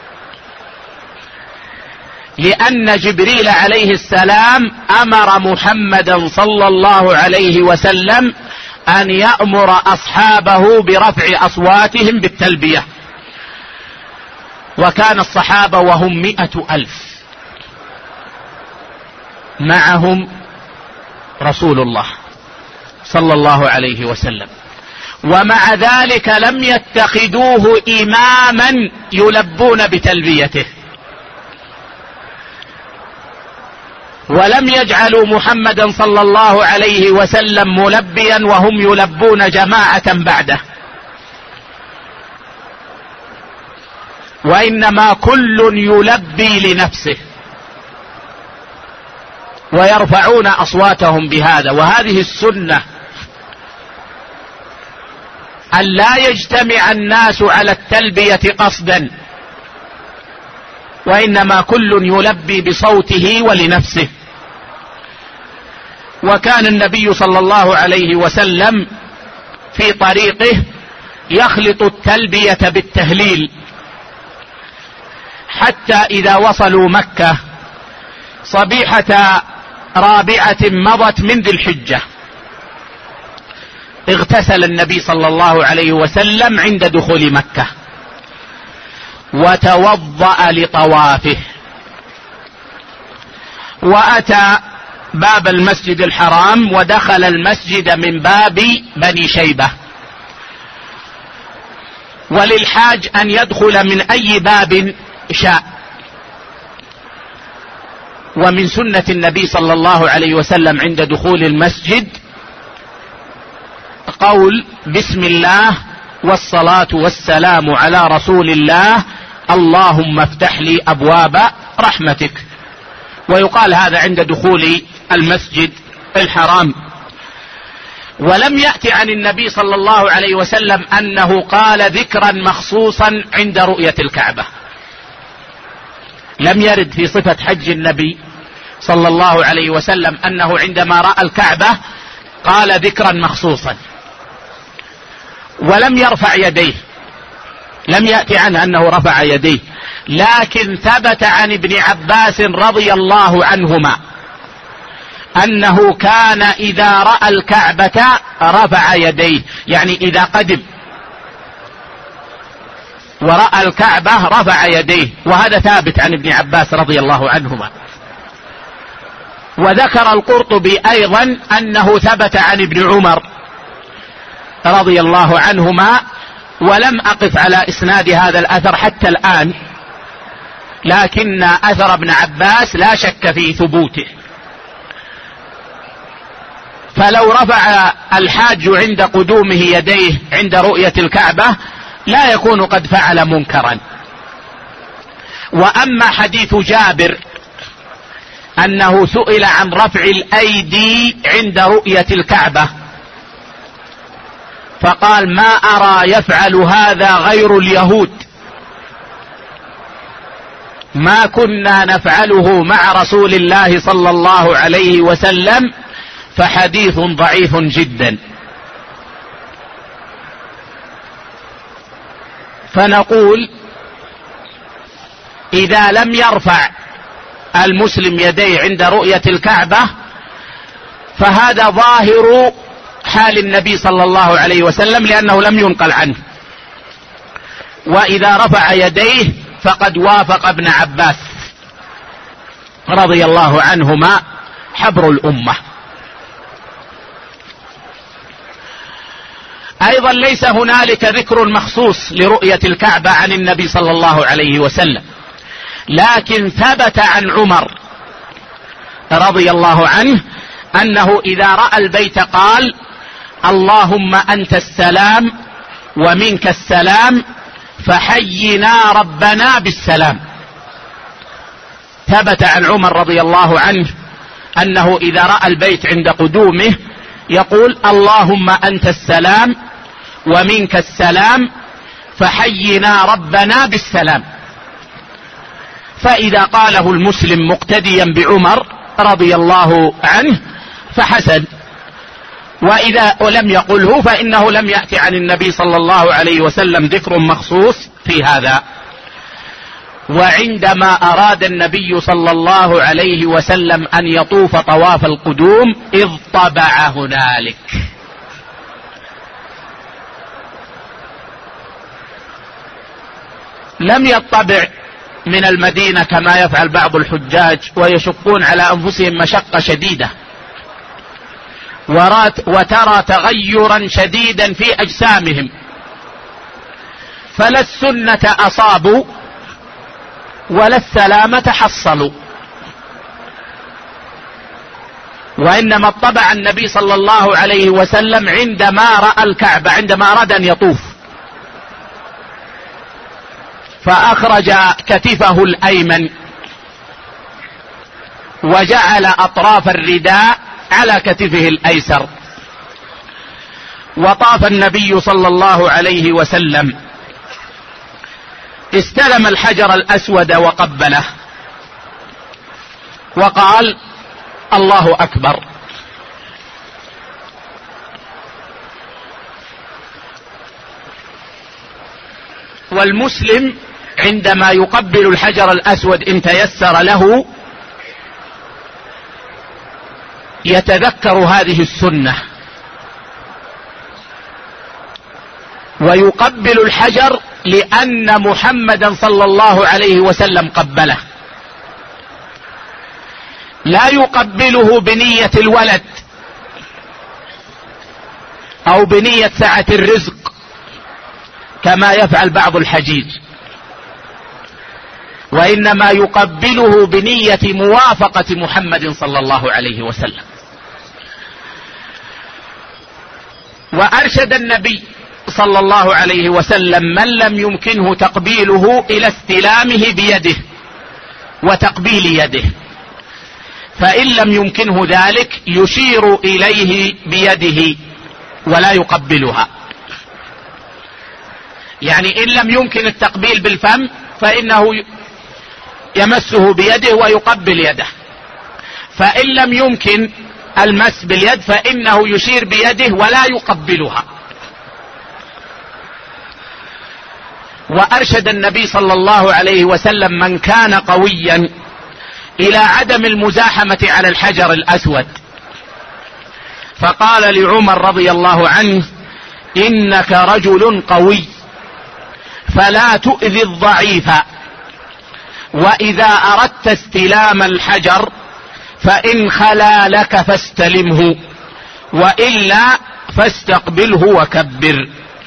لأن جبريل عليه السلام أمر محمدا صلى الله عليه وسلم أن يأمر أصحابه برفع أصواتهم بالتلبية. وكان الصحابة وهم 100,000 معهم رسول الله صلى الله عليه وسلم، ومع ذلك لم يتخذوه إماما يلبون بتلبيته، ولم يجعلوا محمدا صلى الله عليه وسلم ملبيا وهم يلبون جماعة بعده، وإنما كل يلبي لنفسه ويرفعون أصواتهم بهذا. وهذه السنة أن لا يجتمع الناس على التلبية قصدا، وإنما كل يلبي بصوته ولنفسه. وكان النبي صلى الله عليه وسلم في طريقه يخلط التلبية بالتهليل، حتى إذا وصلوا مكة صبيحة رابعة مضت من ذي الحجة اغتسل النبي صلى الله عليه وسلم عند دخول مكة وتوضأ لطوافه، وأتى باب المسجد الحرام ودخل المسجد من باب بني شيبة، وللحاج أن يدخل من أي باب شاء. ومن سنة النبي صلى الله عليه وسلم عند دخول المسجد قول بسم الله والصلاة والسلام على رسول الله اللهم افتح لي أبواب رحمتك، ويقال هذا عند دخول المسجد الحرام. ولم يأتي عن النبي صلى الله عليه وسلم أنه قال ذكرا مخصوصا عند رؤية الكعبة، لم يرد في صفة حج النبي صلى الله عليه وسلم أنه عندما رأى الكعبة قال ذكرا مخصوصا، ولم يرفع يديه، لم يأتي عنه أنه رفع يديه، لكن ثبت عن ابن عباس رضي الله عنهما أنه كان إذا رأى الكعبة رفع يديه، يعني إذا قدم ورأى الكعبة رفع يديه، وهذا ثابت عن ابن عباس رضي الله عنهما. وذكر القرطبي أيضا أنه ثبت عن ابن عمر رضي الله عنهما، ولم أقف على إسناد هذا الأثر حتى الآن، لكن أثر ابن عباس لا شك في ثبوته. فلو رفع الحاج عند قدومه يديه عند رؤية الكعبة لا يكون قد فعل منكرا. وأما حديث جابر أنه سئل عن رفع الأيدي عند رؤية الكعبة فقال ما أرى يفعل هذا غير اليهود، ما كنا نفعله مع رسول الله صلى الله عليه وسلم، فحديث ضعيف جدا. فنقول إذا لم يرفع المسلم يديه عند رؤية الكعبة فهذا ظاهر حال النبي صلى الله عليه وسلم لأنه لم ينقل عنه، وإذا رفع يديه فقد وافق ابن عباس رضي الله عنهما حبر الأمة. أيضا ليس هنالك ذكر مخصوص لرؤية الكعبة عن النبي صلى الله عليه وسلم، لكن ثبت عن عمر رضي الله عنه أنه إذا رأى البيت قال اللهم أنت السلام ومنك السلام فحينا ربنا بالسلام. ثبت عن عمر رضي الله عنه أنه إذا رأى البيت عند قدومه يقول اللهم أنت السلام ومنك السلام فحينا ربنا بالسلام. فإذا قاله المسلم مقتديا بعمر رضي الله عنه فحسن، وإذا لم يقله فإنه لم يأتي عن النبي صلى الله عليه وسلم ذكر مخصوص في هذا. وعندما أراد النبي صلى الله عليه وسلم أن يطوف طواف القدوم اضطبع هنالك، لم يطبع من المدينة كما يفعل بعض الحجاج ويشقون على أنفسهم مشقة شديدة، وترى تغيرا شديدا في أجسامهم، فلا السنة أصابوا ولا السلامة حصلوا، وإنما اطبع النبي صلى الله عليه وسلم عندما رأى الكعبة، عندما أراد أن يطوف، فأخرج كتفه الأيمن وجعل أطراف الرداء على كتفه الأيسر، وطاف النبي صلى الله عليه وسلم، استلم الحجر الأسود وقبله وقال: الله أكبر. والمسلم عندما يقبل الحجر الأسود إن تيسر له يتذكر هذه السنة ويقبل الحجر لأن محمدا صلى الله عليه وسلم قبله، لا يقبله بنية الولد أو بنية سعة الرزق كما يفعل بعض الحجيج، وإنما يقبله بنية موافقة محمد صلى الله عليه وسلم. وأرشد النبي صلى الله عليه وسلم من لم يمكنه تقبيله إلى استلامه بيده وتقبيل يده، فإن لم يمكنه ذلك يشير إليه بيده ولا يقبلها. يعني إن لم يمكن التقبيل بالفم فإنه يمسه بيده ويقبل يده، فإن لم يمكن المس باليد فإنه يشير بيده ولا يقبلها. وأرشد النبي صلى الله عليه وسلم من كان قويا إلى عدم المزاحمة على الحجر الأسود، فقال لعمر رضي الله عنه: إنك رجل قوي فلا تؤذي الضعيف، وإذا أردت استلام الحجر فإن خلا لك فاستلمه، وإلا فاستقبله وكبر.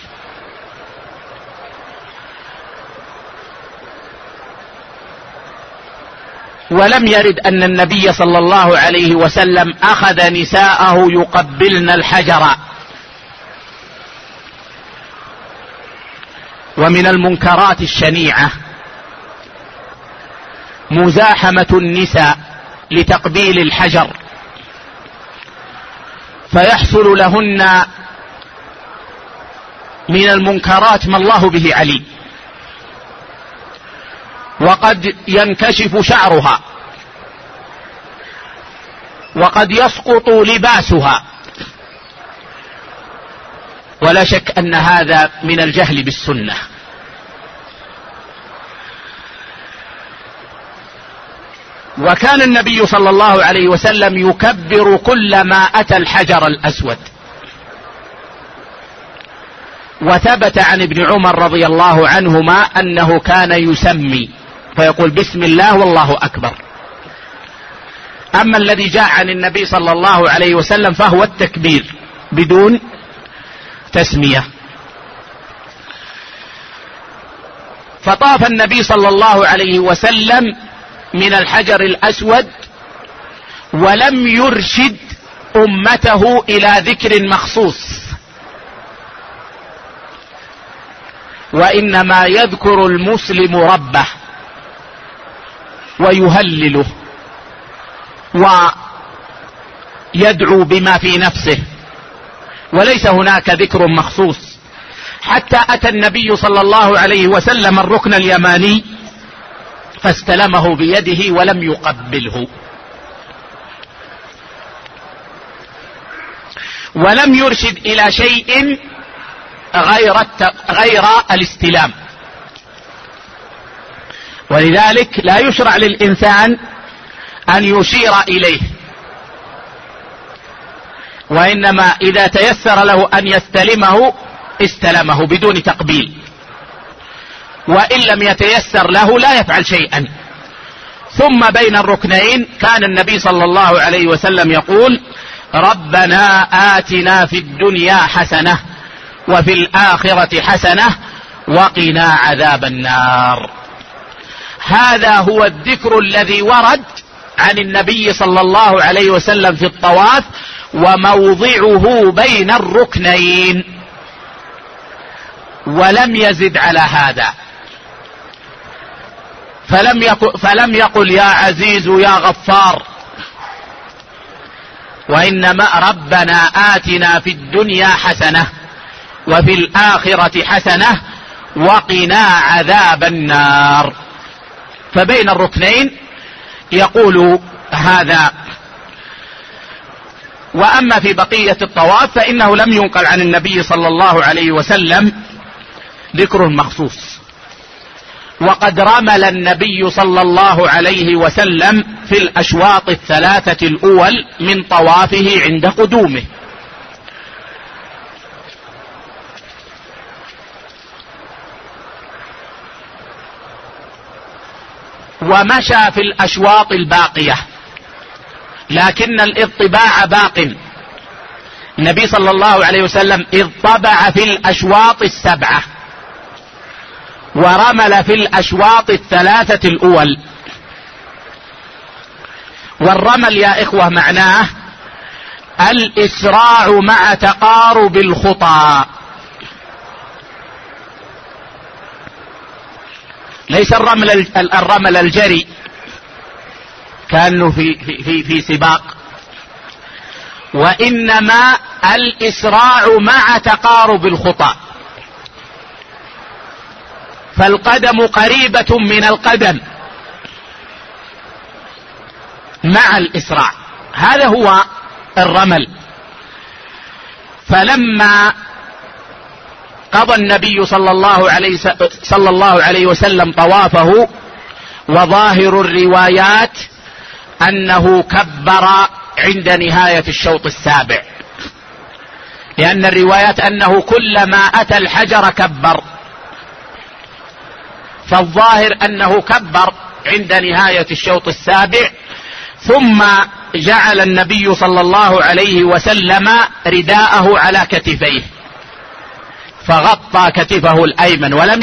ولم يرد أن النبي صلى الله عليه وسلم أخذ نساءه يقبلن الحجر. ومن المنكرات الشنيعة مزاحمة النساء لتقبيل الحجر، فيحصل لهن من المنكرات ما الله به عليم، وقد ينكشف شعرها، وقد يسقط لباسها، ولا شك أن هذا من الجهل بالسنة. وكان النبي صلى الله عليه وسلم يكبر كلما أتى الحجر الأسود، وثبت عن ابن عمر رضي الله عنهما أنه كان يسمي فيقول: بسم الله والله أكبر. أما الذي جاء عن النبي صلى الله عليه وسلم فهو التكبير بدون تسمية. فطاف النبي صلى الله عليه وسلم من الحجر الأسود ولم يرشد أمته إلى ذكر مخصوص، وإنما يذكر المسلم ربه ويهلله ويدعو بما في نفسه، وليس هناك ذكر مخصوص، حتى أتى النبي صلى الله عليه وسلم الركن اليماني فاستلمه بيده ولم يقبله، ولم يرشد إلى شيء غير الاستلام. ولذلك لا يشرع للإنسان أن يشير إليه، وإنما إذا تيسر له أن يستلمه استلمه بدون تقبيل، وإن لم يتيسر له لا يفعل شيئا. ثم بين الركنين كان النبي صلى الله عليه وسلم يقول: ربنا آتنا في الدنيا حسنة وفي الآخرة حسنة وقنا عذاب النار. هذا هو الذكر الذي ورد عن النبي صلى الله عليه وسلم في الطواف، وموضعه بين الركنين، ولم يزد على هذا. فلم يقل يا عزيز يا غفار، وإنما ربنا آتنا في الدنيا حسنة وفي الآخرة حسنة وقنا عذاب النار. فبين الركنين يقول هذا. وأما في بقية الطواف فإنه لم ينقل عن النبي صلى الله عليه وسلم ذكر مخصوص. وقد رمل النبي صلى الله عليه وسلم في الأشواط الثلاثة الأول من طوافه عند قدومه. ومشى في الأشواط الباقية، لكن الاطباع باق. النبي صلى الله عليه وسلم اطبع في الأشواط السبعة ورمل في الأشواط الثلاثة الأول. والرمل يا إخوة معناه الإسراع مع تقارب الخطى، ليس الرمل الجري كأنه في سباق، وإنما الإسراع مع تقارب الخطى. فالقدم قريبة من القدم مع الإسراع، هذا هو الرمل. فلما قضى النبي صلى الله عليه وسلم طوافه، وظاهر الروايات أنه كبر عند نهاية الشوط السابع، لأن الروايات أنه كلما أتى الحجر كبر، فالظاهر أنه كبر عند نهاية الشوط السابع. ثم جعل النبي صلى الله عليه وسلم رداءه على كتفيه، فغطى كتفه الأيمن ولم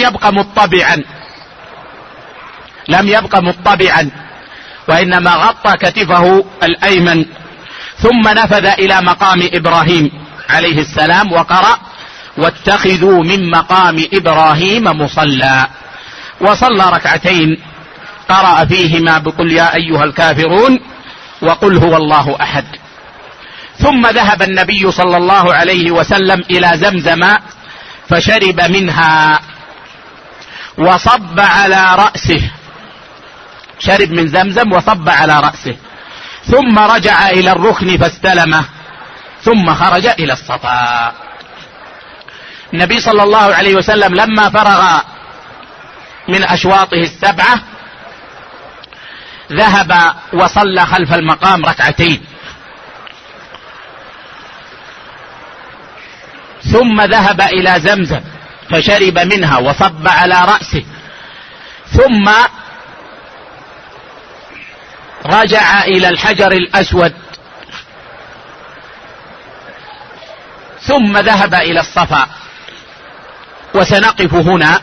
يبقى مطبعا، وإنما غطى كتفه الأيمن. ثم نفذ إلى مقام إبراهيم عليه السلام وقرأ واتخذوا من مقام إبراهيم مصلى، وصلى ركعتين قرأ فيهما بقل يا أيها الكافرون وقل هو الله أحد. ثم ذهب النبي صلى الله عليه وسلم إلى زمزم فشرب منها وصب على رأسه، شرب من زمزم وصب على رأسه، ثم رجع إلى الركن فاستلمه، ثم خرج إلى الصفا. النبي صلى الله عليه وسلم لما فرغ من أشواطه السبعة ذهب وصلى خلف المقام ركعتين، ثم ذهب إلى زمزم فشرب منها وصب على رأسه، ثم رجع إلى الحجر الأسود، ثم ذهب إلى الصفا. وسنقف هنا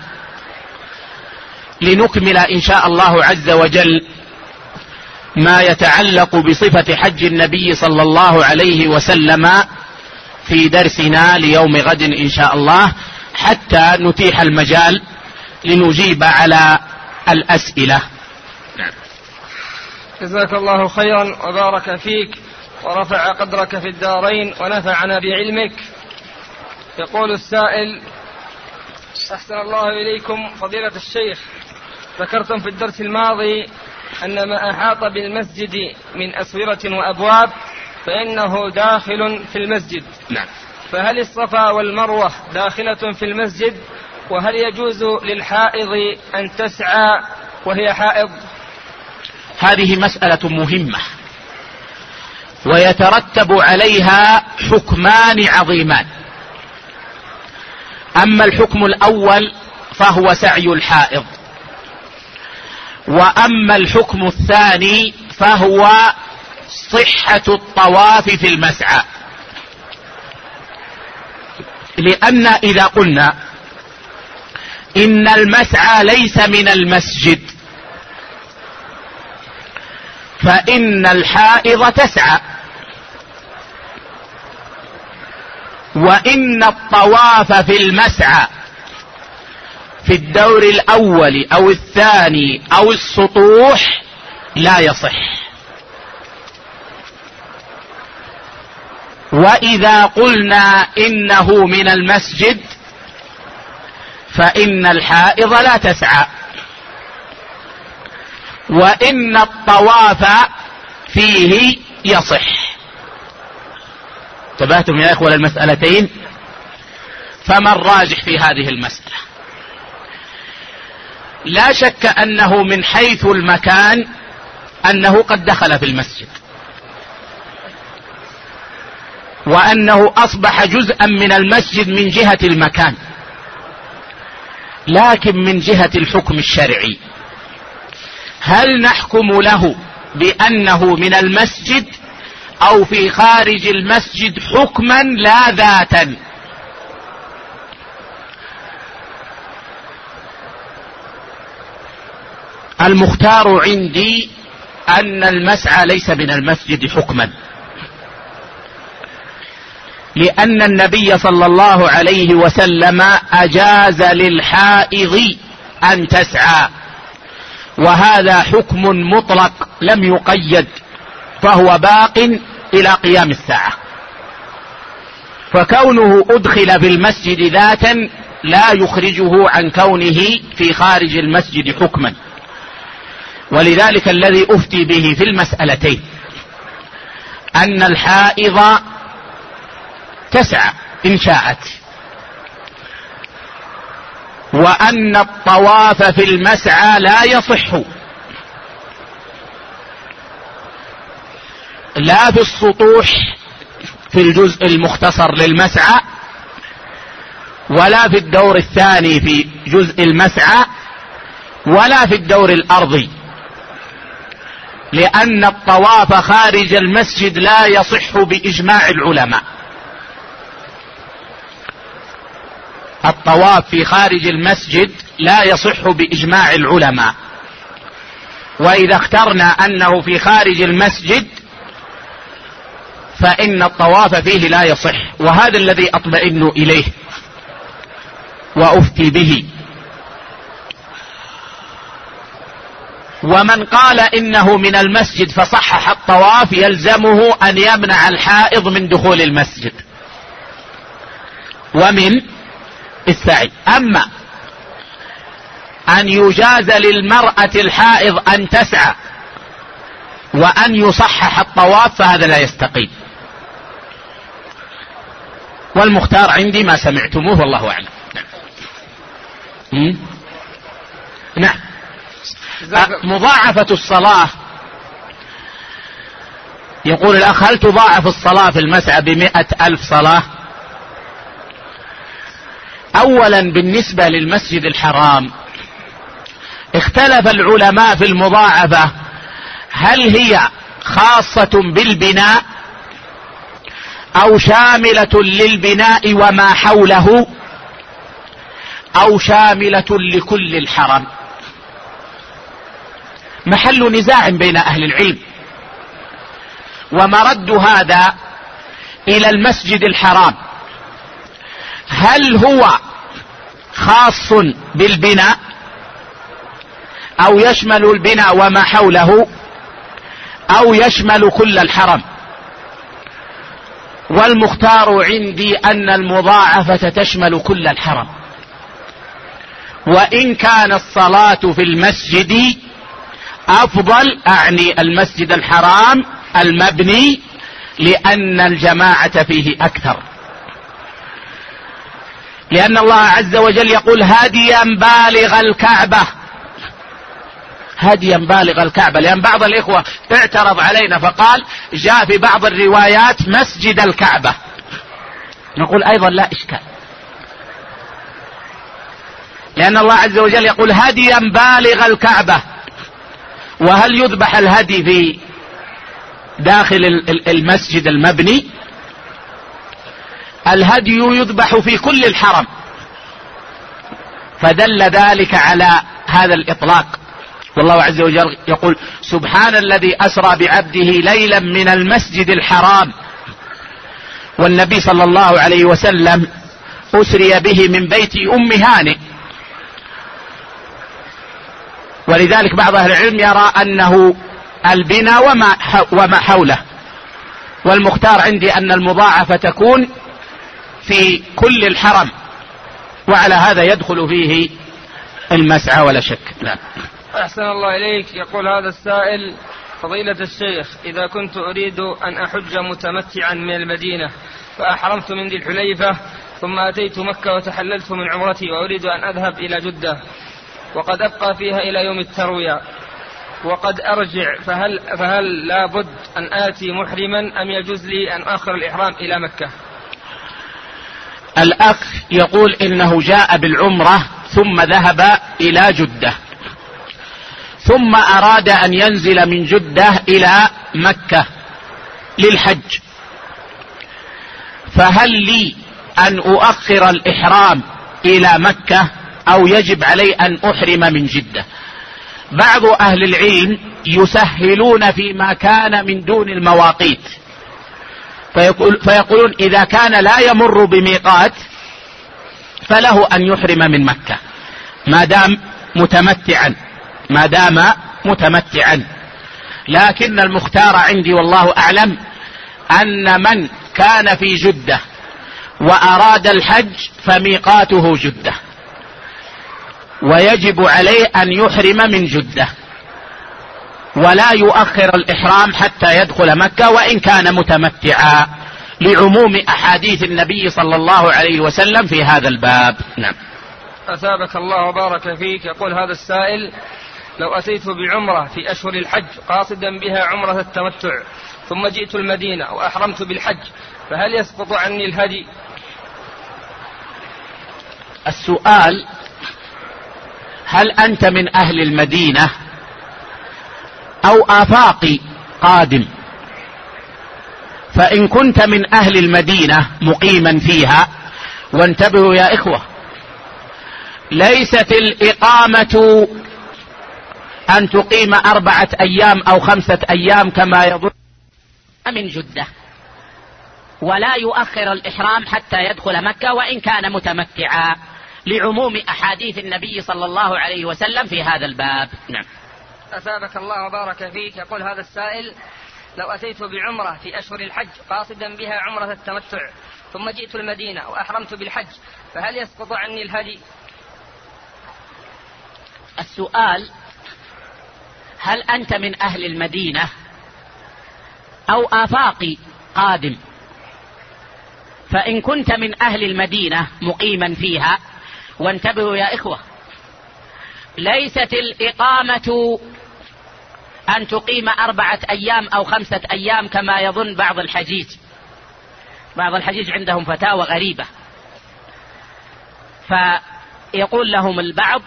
لنكمل إن شاء الله عز وجل ما يتعلق بصفة حج النبي صلى الله عليه وسلم في درسنا ليوم غد إن شاء الله، حتى نتيح المجال لنجيب على الأسئلة. جزاك الله خيرا وبارك فيك ورفع قدرك في الدارين ونفعنا بعلمك. يقول السائل: أحسن الله إليكم فضيلة الشيخ، ذكرتم في الدرس الماضي أن ما أحاط بالمسجد من أسورة وأبواب فإنه داخل في المسجد. نعم. فهل الصفا والمروة داخلة في المسجد؟ وهل يجوز للحائض أن تسعى وهي حائض؟ هذه مسألة مهمة ويترتب عليها حكمان عظيمان. أما الحكم الأول فهو سعي الحائض، وأما الحكم الثاني فهو صحة الطواف في المسعى، لأن إذا قلنا إن المسعى ليس من المسجد فإن الحائض تسعى، وإن الطواف في المسعى في الدور الأول أو الثاني أو السطوح لا يصح. وإذا قلنا إنه من المسجد فإن الحائض لا تسعى، وإن الطواف فيه يصح. انتبهتم يا إخوة المسألتين؟ فما الراجح في هذه المسألة؟ لا شك أنه من حيث المكان أنه قد دخل في المسجد، وأنه أصبح جزءا من المسجد من جهة المكان، لكن من جهة الحكم الشرعي هل نحكم له بأنه من المسجد أو في خارج المسجد حكما لا ذاتا؟ المختار عندي أن المسعى ليس من المسجد حكما، لأن النبي صلى الله عليه وسلم أجاز للحائض أن تسعى، وهذا حكم مطلق لم يقيد، فهو باق إلى قيام الساعة. فكونه أدخل في المسجد ذاتا لا يخرجه عن كونه في خارج المسجد حكما. ولذلك الذي أفتي به في المسألتين أن الحائض تسعى إن شاءت، وأن الطواف في المسعى لا يصح، لا في السطوح في الجزء المختصر للمسعى، ولا في الدور الثاني في جزء المسعى، ولا في الدور الأرضي، لأن الطواف خارج المسجد لا يصح بإجماع العلماء. الطواف في خارج المسجد لا يصح بإجماع العلماء، وإذا اخترنا أنه في خارج المسجد فإن الطواف فيه لا يصح، وهذا الذي أطمئن إليه وأفتي به. ومن قال إنه من المسجد فصحح الطواف يلزمه أن يمنع الحائض من دخول المسجد ومن السعي. أما أن يجاز للمرأة الحائض أن تسعى وأن يصحح الطواف فهذا لا يستقيم، والمختار عندي ما سمعتموه والله أعلم. نعم. مضاعفة الصلاة، يقول الأخ هل تضاعف الصلاة في المسعى ب100,000 صلاة؟ أولا بالنسبة للمسجد الحرام اختلف العلماء في المضاعفة، هل هي خاصة بالبناء أو شاملة للبناء وما حوله أو شاملة لكل الحرم؟ محل نزاع بين أهل العلم، ومرد هذا إلى المسجد الحرام، هل هو خاص بالبناء أو يشمل البناء وما حوله أو يشمل كل الحرم؟ والمختار عندي أن المضاعفة تشمل كل الحرم، وإن كان الصلاة في المسجد أفضل، أعني المسجد الحرام المبني، لأن الجماعة فيه أكثر، لأن الله عز وجل يقول هديا بالغ الكعبة، هديا بالغ الكعبة، لأن بعض الإخوة اعترض علينا فقال جاء في بعض الروايات مسجد الكعبة، نقول أيضا لا إشكال، لأن الله عز وجل يقول هديا بالغ الكعبة، وهل يذبح الهدي في داخل المسجد المبني، الهدي يذبح في كل الحرم، فدل ذلك على هذا الإطلاق. والله عز وجل يقول: سبحان الذي أسرى بعبده ليلا من المسجد الحرام. والنبي صلى الله عليه وسلم أسري به من بيت أم هانئ، ولذلك بعض أهل العلم يرى أنه البنى وما حوله، والمختار عندي أن المضاعفة تكون في كل الحرم، وعلى هذا يدخل فيه المسعى ولا شك. لا. أحسن الله إليك. يقول هذا السائل: فضيلة الشيخ، إذا كنت أريد أن أحج متمتعا من المدينة فأحرمت من ذي الحليفة ثم أتيت مكة وتحللت من عمرتي وأريد أن أذهب إلى جدة وقد أبقى فيها إلى يوم التروية وقد أرجع، فهل لا بد أن آتي محرما أم يجوز لي أن آخر الإحرام إلى مكة؟ الأخ يقول إنه جاء بالعمرة ثم ذهب إلى جدة ثم أراد أن ينزل من جدة إلى مكة للحج، فهل لي أن أؤخر الإحرام إلى مكة أو يجب علي أن أحرم من جدة؟ بعض أهل العلم يسهلون فيما كان من دون المواقيت، فيقولون إذا كان لا يمر بميقات فله أن يحرم من مكة ما دام متمتعا. لكن المختار عندي والله أعلم أن من كان في جدة وأراد الحج فميقاته جدة، ويجب عليه أن يحرم من جدة ولا يؤخر الإحرام حتى يدخل مكة وإن كان متمتعا، لعموم أحاديث النبي صلى الله عليه وسلم في هذا الباب. نعم. أثابك الله وبارك فيك. يقول هذا السائل: لو أتيت بعمرة في أشهر الحج قاصدا بها عمرة التمتع ثم جئت المدينة وأحرمت بالحج فهل يسقط عني الهدي؟ السؤال: هل أنت من أهل المدينة أو آفاقي قادم؟ فإن كنت من أهل المدينة مقيما فيها، وانتبهوا يا إخوة، ليست الإقامة أن تقيم 4 أيام أو 5 أيام كما يظن من جدة، ولا يؤخر الإحرام حتى يدخل مكة وإن كان متمتعا، لعموم أحاديث النبي صلى الله عليه وسلم في هذا الباب. نعم. أثابك الله وبارك فيك. يقول هذا السائل: لو أتيت بعمرة في أشهر الحج قاصدا بها عمرة التمتع ثم جئت المدينة وأحرمت بالحج فهل يسقط عني الهدي؟ السؤال: هل أنت من أهل المدينة أو آفاقي قادم؟ فإن كنت من أهل المدينة مقيما فيها، وانتبهوا يا إخوة، ليست الإقامة أن تقيم 4 أيام أو 5 أيام كما يظن بعض الحجيج. بعض الحجيج عندهم فتاوى غريبة، فيقول لهم البعض: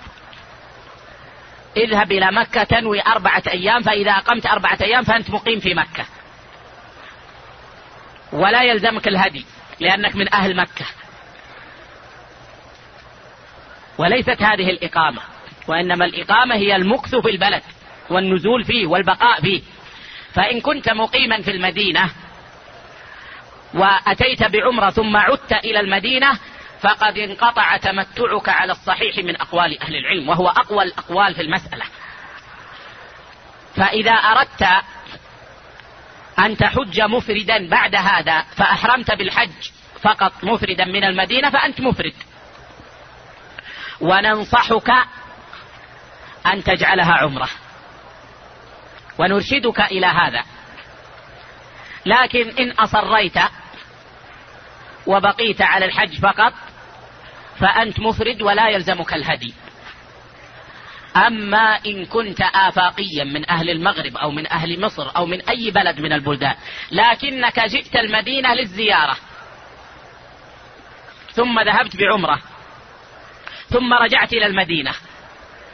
اذهب إلى مكة تنوي 4 أيام، فإذا أقمت 4 أيام فأنت مقيم في مكة ولا يلزمك الهدي لأنك من أهل مكة. وليست هذه الإقامة، وإنما الإقامة هي المكث في البلد والنزول فيه والبقاء فيه. فإن كنت مقيما في المدينة وأتيت بعمرة ثم عدت إلى المدينة فقد انقطع تمتعك على الصحيح من أقوال أهل العلم، وهو أقوى الأقوال في المسألة. فإذا أردت أن تحج مفردا بعد هذا فأحرمت بالحج فقط مفردا من المدينة فأنت مفرد، وننصحك أن تجعلها عمرة ونرشدك إلى هذا. لكن إن أصريت وبقيت على الحج فقط فأنت مفرد ولا يلزمك الهدي. أما إن كنت آفاقيا من أهل المغرب أو من أهل مصر أو من أي بلد من البلدان لكنك جئت المدينة للزيارة ثم ذهبت بعمرة ثم رجعت إلى المدينة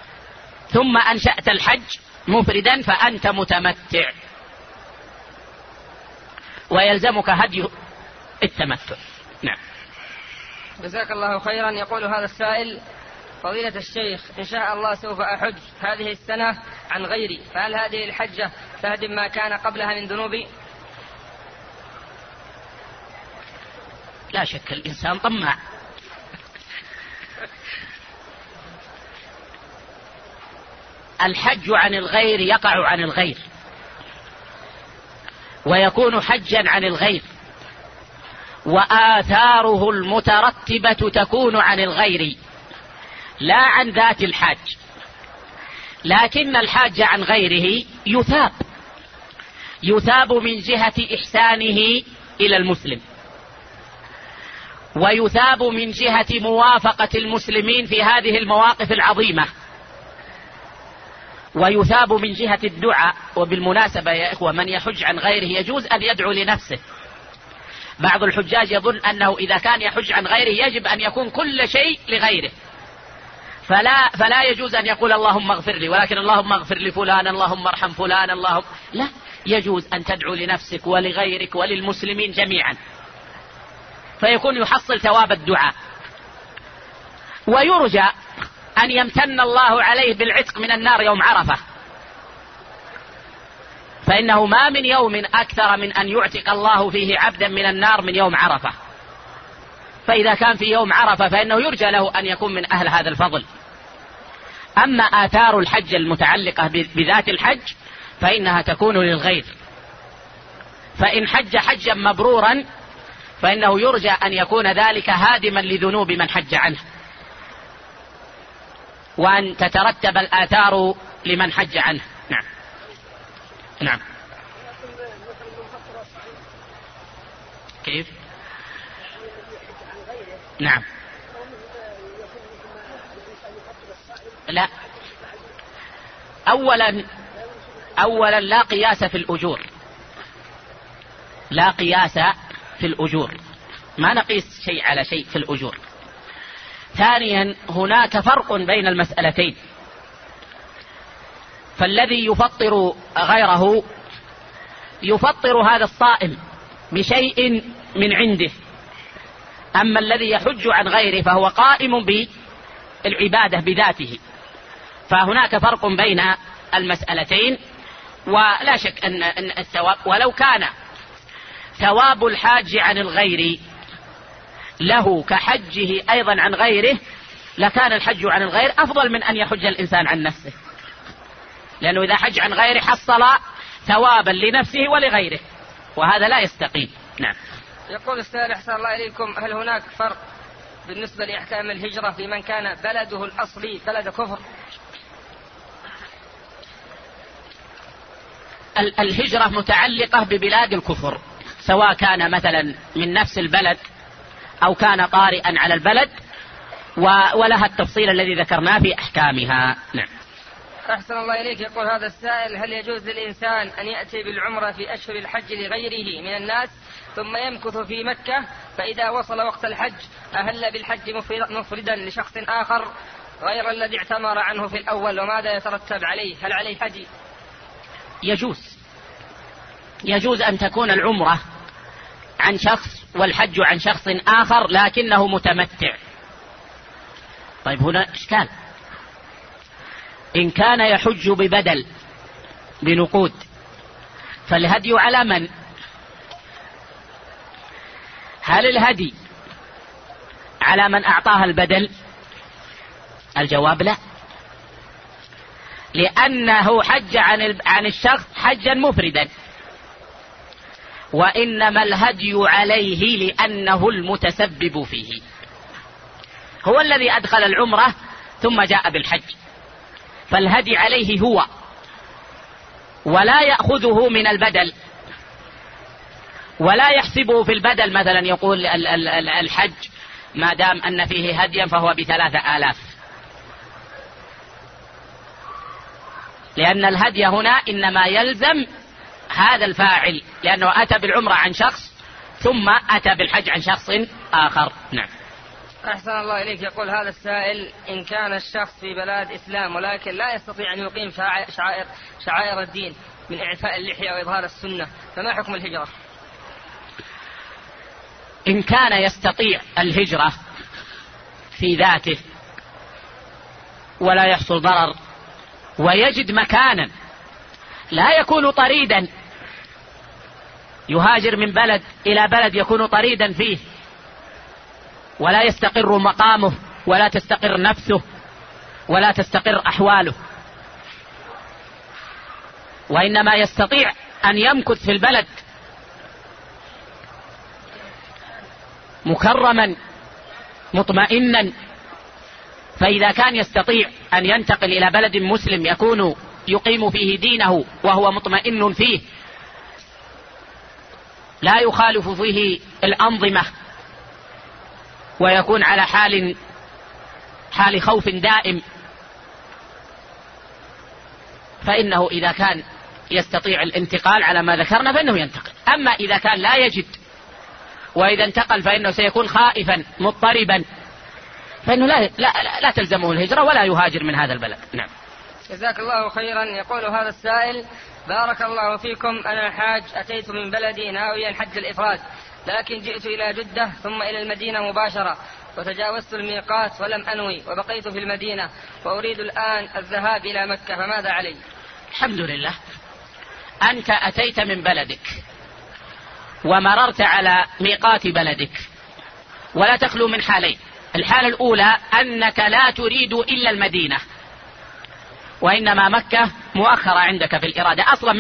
ثم أنشأت الحج مفردا فأنت متمتع ويلزمك هدي التمتع. نعم. جزاك الله خيرا. يقول هذا السائل: فضيلة الشيخ، إن شاء الله سوف أحج هذه السنة عن غيري، فهل هذه الحجة تهدم ما كان قبلها من ذنوبي؟ لا شك الإنسان طماع، الحج عن الغير يقع عن الغير ويكون حجا عن الغير، وآثاره المترتبة تكون عن الغير لا عن ذات الحاج. لكن الحاج عن غيره يثاب من جهة إحسانه إلى المسلم، ويثاب من جهة موافقة المسلمين في هذه المواقف العظيمة، ويثاب من جهة الدعاء. وبالمناسبة يا إخوة، من يحج عن غيره يجوز أن يدعو لنفسه. بعض الحجاج يظن أنه إذا كان يحج عن غيره يجب أن يكون كل شيء لغيره، فلا يجوز أن يقول اللهم اغفر لي، ولكن اللهم اغفر لفلان، اللهم ارحم فلان، لا، يجوز أن تدعو لنفسك ولغيرك وللمسلمين جميعا، فيكون يحصل ثواب الدعاء. ويرجى أن يمتن الله عليه بالعتق من النار يوم عرفة، فإنه ما من يوم أكثر من أن يعتق الله فيه عبدا من النار من يوم عرفة. فإذا كان في يوم عرفة فإنه يرجى له أن يكون من أهل هذا الفضل. أما آثار الحج المتعلقة بذات الحج فإنها تكون للغير، فإن حج حجا مبرورا فإنه يرجى أن يكون ذلك هادما لذنوب من حج عنه، وأن تترتب الآثار لمن حج عنه. نعم. نعم. كيف؟ نعم. لا، أولا لا قياس في الأجور، لا قياس في الأجور، ما نقيس شيء على شيء في الأجور. ثانيا هناك فرق بين المسألتين، فالذي يفطر غيره يفطر هذا الصائم بشيء من عنده، أما الذي يحج عن غيره فهو قائم بالعبادة بذاته. فهناك فرق بين المسألتين، ولا شك أن الثواب، ولو كان ثواب الحاج عن الغير له كحجه أيضا عن غيره لكان الحج عن الغير أفضل من أن يحج الإنسان عن نفسه، لأنه إذا حج عن غيره حصل ثوابا لنفسه ولغيره، وهذا لا يستقيم. نعم. يقول السائل: أحسن الله إليكم، هل هناك فرق بالنسبة لأحكام الهجرة في من كان بلده الأصلي بلد كفر؟ الهجرة متعلقة ببلاد الكفر، سواء كان مثلا من نفس البلد أو كان طارئا على البلد، ولها التفصيل الذي ذكرناه في أحكامها. نعم. أحسن الله إليك. يقول هذا السائل: هل يجوز للإنسان أن يأتي بالعمرة في أشهر الحج لغيره من الناس ثم يمكث في مكة، فإذا وصل وقت الحج أهل بالحج مفردا لشخص آخر غير الذي اعتمر عنه في الأول، وماذا يترتب عليه؟ هل عليه هدي؟ يجوز أن تكون العمرة عن شخص والحج عن شخص آخر لكنه متمتع. طيب هنا إشكال، إن كان يحج ببدل بنقود فالهدي على من؟ هل الهدي على من أعطاها البدل؟ الجواب لا، لأنه حج عن الشخص حجا مفردا، وإنما الهدي عليه لأنه المتسبب فيه، هو الذي أدخل العمرة ثم جاء بالحج، فالهدي عليه هو، ولا يأخذه من البدل، ولا يحسبه في البدل. مثلا يقول الحج ما دام أن فيه هديا فهو ب3,000، لأن الهدي هنا إنما يلزم هذا الفاعل، لأنه أتى بالعمرة عن شخص ثم أتى بالحج عن شخص آخر. نعم. أحسن الله إليك. يقول هذا السائل: إن كان الشخص في بلاد إسلام ولكن لا يستطيع أن يقيم شعائر الدين من إعفاء اللحية وإظهار السنة، فما حكم الهجرة؟ إن كان يستطيع الهجرة في ذاته ولا يحصل ضرر ويجد مكانا لا يكون طريدا، يهاجر من بلد إلى بلد يكون طريدا فيه ولا يستقر مقامه ولا تستقر نفسه ولا تستقر أحواله، وإنما يستطيع أن يمكث في البلد مكرما مطمئنا، فإذا كان يستطيع أن ينتقل إلى بلد مسلم يكون يقيم فيه دينه وهو مطمئن فيه لا يخالف فيه الأنظمة ويكون على حال خوف دائم، فإنه إذا كان يستطيع الانتقال على ما ذكرنا فإنه ينتقل. أما إذا كان لا يجد وإذا انتقل فإنه سيكون خائفا مضطربا فإنه لا تلزمه الهجرة ولا يهاجر من هذا البلد. نعم. جزاك الله خيرا. يقول هذا السائل: بارك الله فيكم، أنا حاج أتيت من بلدي ناويا حج الإفراد، لكن جئت إلى جدة ثم إلى المدينة مباشرة وتجاوزت الميقات ولم أنوي وبقيت في المدينة وأريد الآن الذهاب إلى مكة، فماذا علي؟ الحمد لله، أنت أتيت من بلدك ومررت على ميقات بلدك ولا تخلو من حالين. الحالة الأولى أنك لا تريد إلا المدينة، وإنما مكة مؤخرة عندك في الإرادة أصلا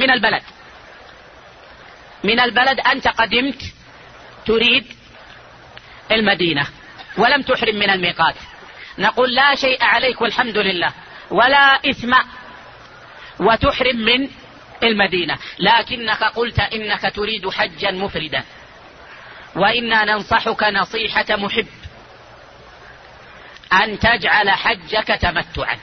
من البلد أنت قدمت تريد المدينة ولم تحرم من الميقات، نقول لا شيء عليك والحمد لله ولا إثم وتحرم من المدينة، لكنك قلت إنك تريد حجا مفردا، وإنا ننصحك نصيحة محب أن تجعل حجك تمتعا،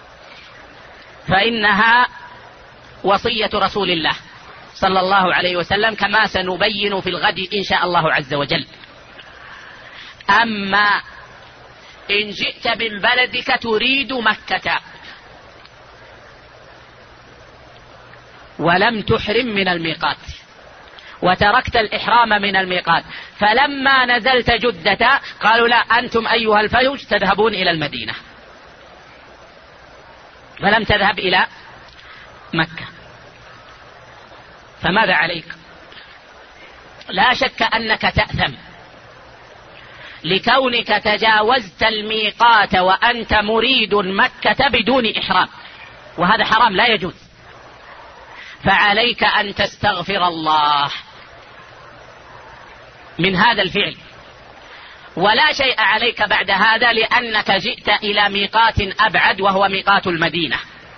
فإنها وصية رسول الله صلى الله عليه وسلم كما سنبين في الغد إن شاء الله عز وجل. أما إن جئت من بلدك تريد مكة ولم تحرم من الميقات وتركت الإحرام من الميقات، فلما نزلت جدة قالوا لا، أنتم أيها الفوج تذهبون إلى المدينة، فلم تذهب إلى مكة، فماذا عليك؟ لا شك أنك تأثم لكونك تجاوزت الميقات وأنت مريد مكة بدون إحرام، وهذا حرام لا يجوز، فعليك أن تستغفر الله من هذا الفعل، ولا شيء عليك بعد هذا لأنك جئت إلى ميقات أبعد وهو ميقات المدينة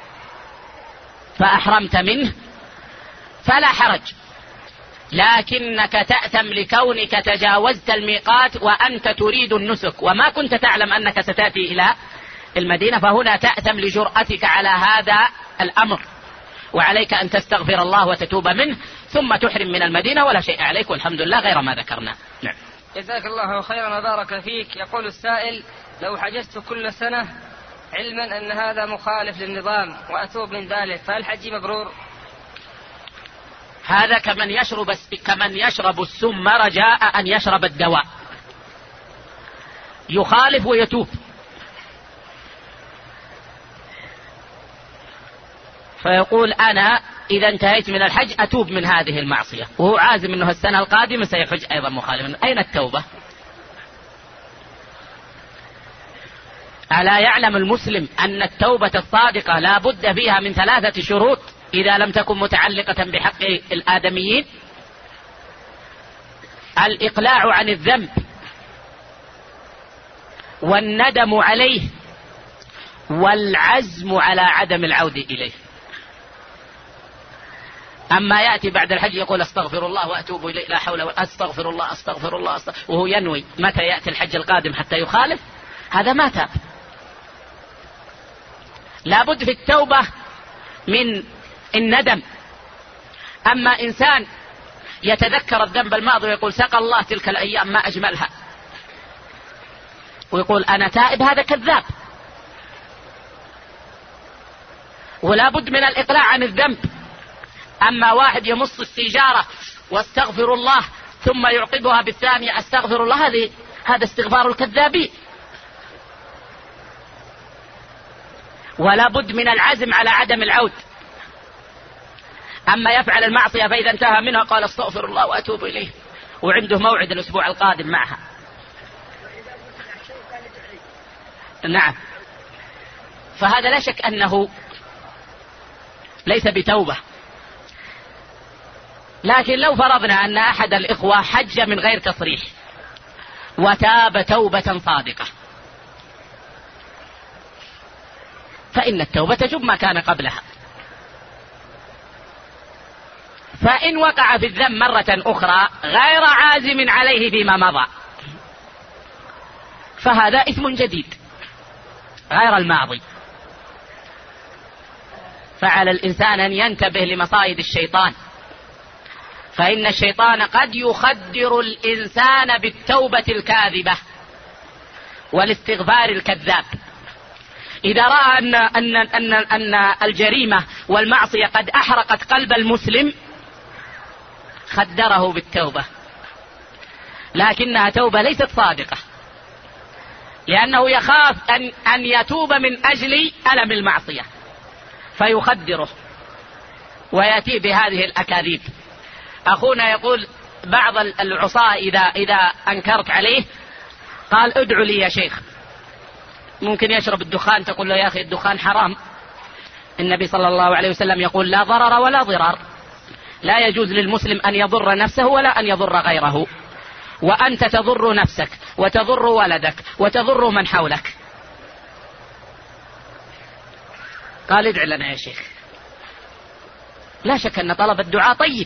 فأحرمت منه فلا حرج، لكنك تأثم لكونك تجاوزت الميقات وأنت تريد النسك وما كنت تعلم أنك ستأتي إلى المدينة، فهنا تأثم لجرأتك على هذا الأمر، وعليك أن تستغفر الله وتتوب منه ثم تحرم من المدينة ولا شيء عليك والحمد لله غير ما ذكرنا. نعم. جزاك الله خيرا وبارك فيك. يقول السائل: لو حجزت كل سنة علما أن هذا مخالف للنظام وأتوب من ذلك، فهل حجي مبرور؟ هذا كمن يشرب السم رجاء أن يشرب الدواء، يخالف ويتوب، فيقول أنا إذا انتهيت من الحج أتوب من هذه المعصية، وهو عازم أنه السنة القادمة سيحج أيضا مخالفا. أين التوبة؟ ألا يعلم المسلم أن التوبة الصادقة لا بد فيها من 3 شروط إذا لم تكن متعلقة بحق الآدميين: الإقلاع عن الذنب والندم عليه والعزم على عدم العودة إليه. أما يأتي بعد الحج يقول أستغفر الله وأتوب إليه، لا حول ولا أستغفر الله أستغفر الله وهو ينوي متى يأتي الحج القادم حتى يخالف، هذا ما تاب. لابد في التوبة من الندم. أما إنسان يتذكر الذنب الماضي ويقول سقى الله تلك الأيام ما أجملها ويقول أنا تائب، هذا كذاب. ولا بد من الإقلاع عن الذنب. أما واحد يمص السيجارة واستغفر الله ثم يعقبها بالثانية أستغفر الله، هذا استغفار الكذابين. ولا بد من العزم على عدم العود. أما يفعل المعصية فإذا انتهى منها قال استغفر الله وأتوب إليه، وعنده موعد الأسبوع القادم معها. نعم، فهذا لا شك أنه ليس بتوبة. لكن لو فرضنا أن أحد الإخوة حج من غير تصريح وتاب توبة صادقة، فإن التوبة تجب ما كان قبلها. فإن وقع في الذنب مرة أخرى غير عازم عليه فيما مضى فهذا إثم جديد غير الماضي. فعلى الإنسان أن ينتبه لمصائد الشيطان، فإن الشيطان قد يخدر الإنسان بالتوبة الكاذبة والاستغفار الكذاب. إذا رأى أن الجريمة والمعصية قد أحرقت قلب المسلم خدره بالتوبة، لكنها توبة ليست صادقة، لأنه يخاف أن يتوب من أجل ألم المعصية فيخدره ويأتي بهذه الأكاذيب. أخونا يقول بعض العصاة إذا أنكرت عليه قال ادعو لي يا شيخ. ممكن يشرب الدخان، تقول له يا أخي الدخان حرام، النبي صلى الله عليه وسلم يقول لا ضرر ولا ضرار، لا يجوز للمسلم أن يضر نفسه ولا أن يضر غيره، وأنت تضر نفسك وتضر ولدك وتضر من حولك. قال ادع لنا يا شيخ. لا شك أن طلب الدعاء طيب،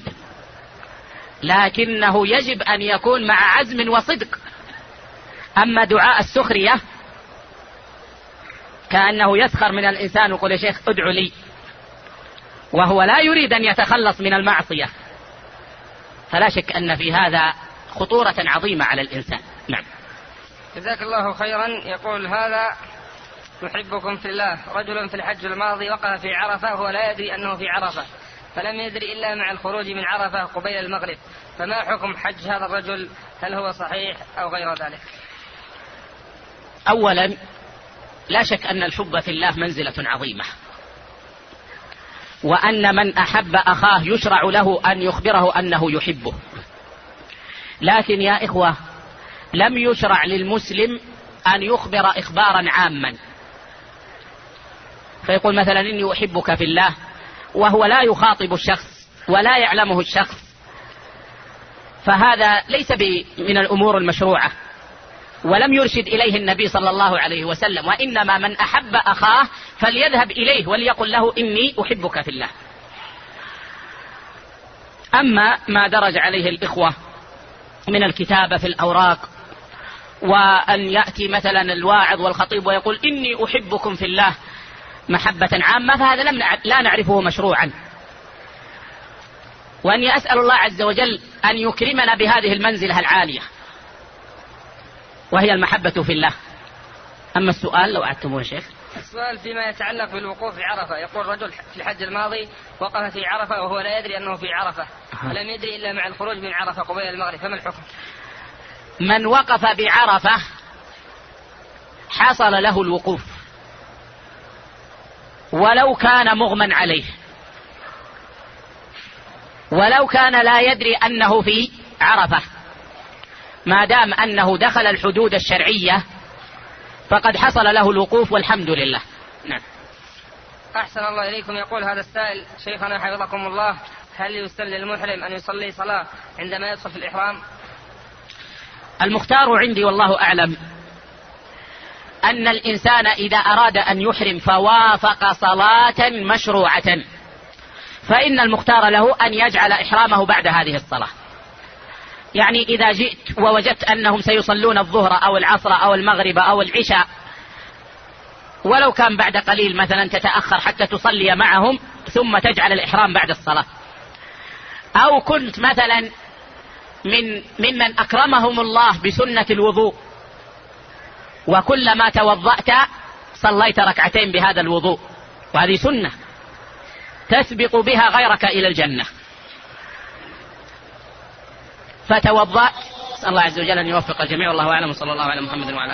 لكنه يجب أن يكون مع عزم وصدق. أما دعاء السخرية كأنه يسخر من الإنسان ويقول يا شيخ ادعو لي وهو لا يريد أن يتخلص من المعصية، فلا شك أن في هذا خطورة عظيمة على الإنسان. نعم. جزاك الله خيرا. يقول هذا نحبكم في الله، رجل في الحج الماضي وقف في عرفة وهو لا يدري أنه في عرفة، فلم يدري إلا مع الخروج من عرفة قبيل المغرب، فما حكم حج هذا الرجل؟ هل هو صحيح أو غير ذلك؟ أولا لا شك أن الحب في الله منزلة عظيمة، وأن من أحب أخاه يشرع له أن يخبره أنه يحبه. لكن يا إخوة لم يشرع للمسلم أن يخبر إخبارا عاما، فيقول مثلا إني أحبك في الله وهو لا يخاطب الشخص ولا يعلمه الشخص، فهذا ليس من الأمور المشروعة، ولم يرشد إليه النبي صلى الله عليه وسلم. وإنما من أحب أخاه فليذهب إليه وليقل له إني أحبك في الله. أما ما درج عليه الإخوة من الكتابة في الأوراق، وأن يأتي مثلا الواعظ والخطيب ويقول إني أحبكم في الله محبة عامة، فهذا لا نعرفه مشروعا. وأني أسأل الله عز وجل أن يكرمنا بهذه المنزلة العالية وهي المحبة في الله. أما السؤال لو أعدتموه شيخ. السؤال فيما يتعلق بالوقوف في عرفة. يقول رجل في الحج الماضي وقف في عرفة وهو لا يدري أنه في عرفة، ولم يدري إلا مع الخروج من عرفة قبيل المغرب، فما الحكم؟ من وقف بعرفة حصل له الوقوف ولو كان مغمى عليه، ولو كان لا يدري أنه في عرفة، ما دام أنه دخل الحدود الشرعية فقد حصل له الوقوف والحمد لله. نعم. أحسن الله إليكم. يقول هذا السائل شيخنا حفظكم الله، هل يسن للمحرم أن يصلي صلاة عندما يدخل في الإحرام؟ المختار عندي والله أعلم أن الإنسان إذا أراد أن يحرم فوافق صلاة مشروعة فإن المختار له أن يجعل إحرامه بعد هذه الصلاة. يعني إذا جئت ووجدت أنهم سيصلون الظهر أو العصر أو المغرب أو العشاء، ولو كان بعد قليل مثلا تتأخر حتى تصلي معهم ثم تجعل الإحرام بعد الصلاة، أو كنت مثلا ممن أكرمهم الله بسنة الوضوء وكلما توضأت صليت ركعتين بهذا الوضوء، وهذه سنة تسبق بها غيرك إلى الجنة، فتوضأت. أسأل الله عز وجل أن يوفق الجميع، والله أعلم، وصلى الله على محمد وعلى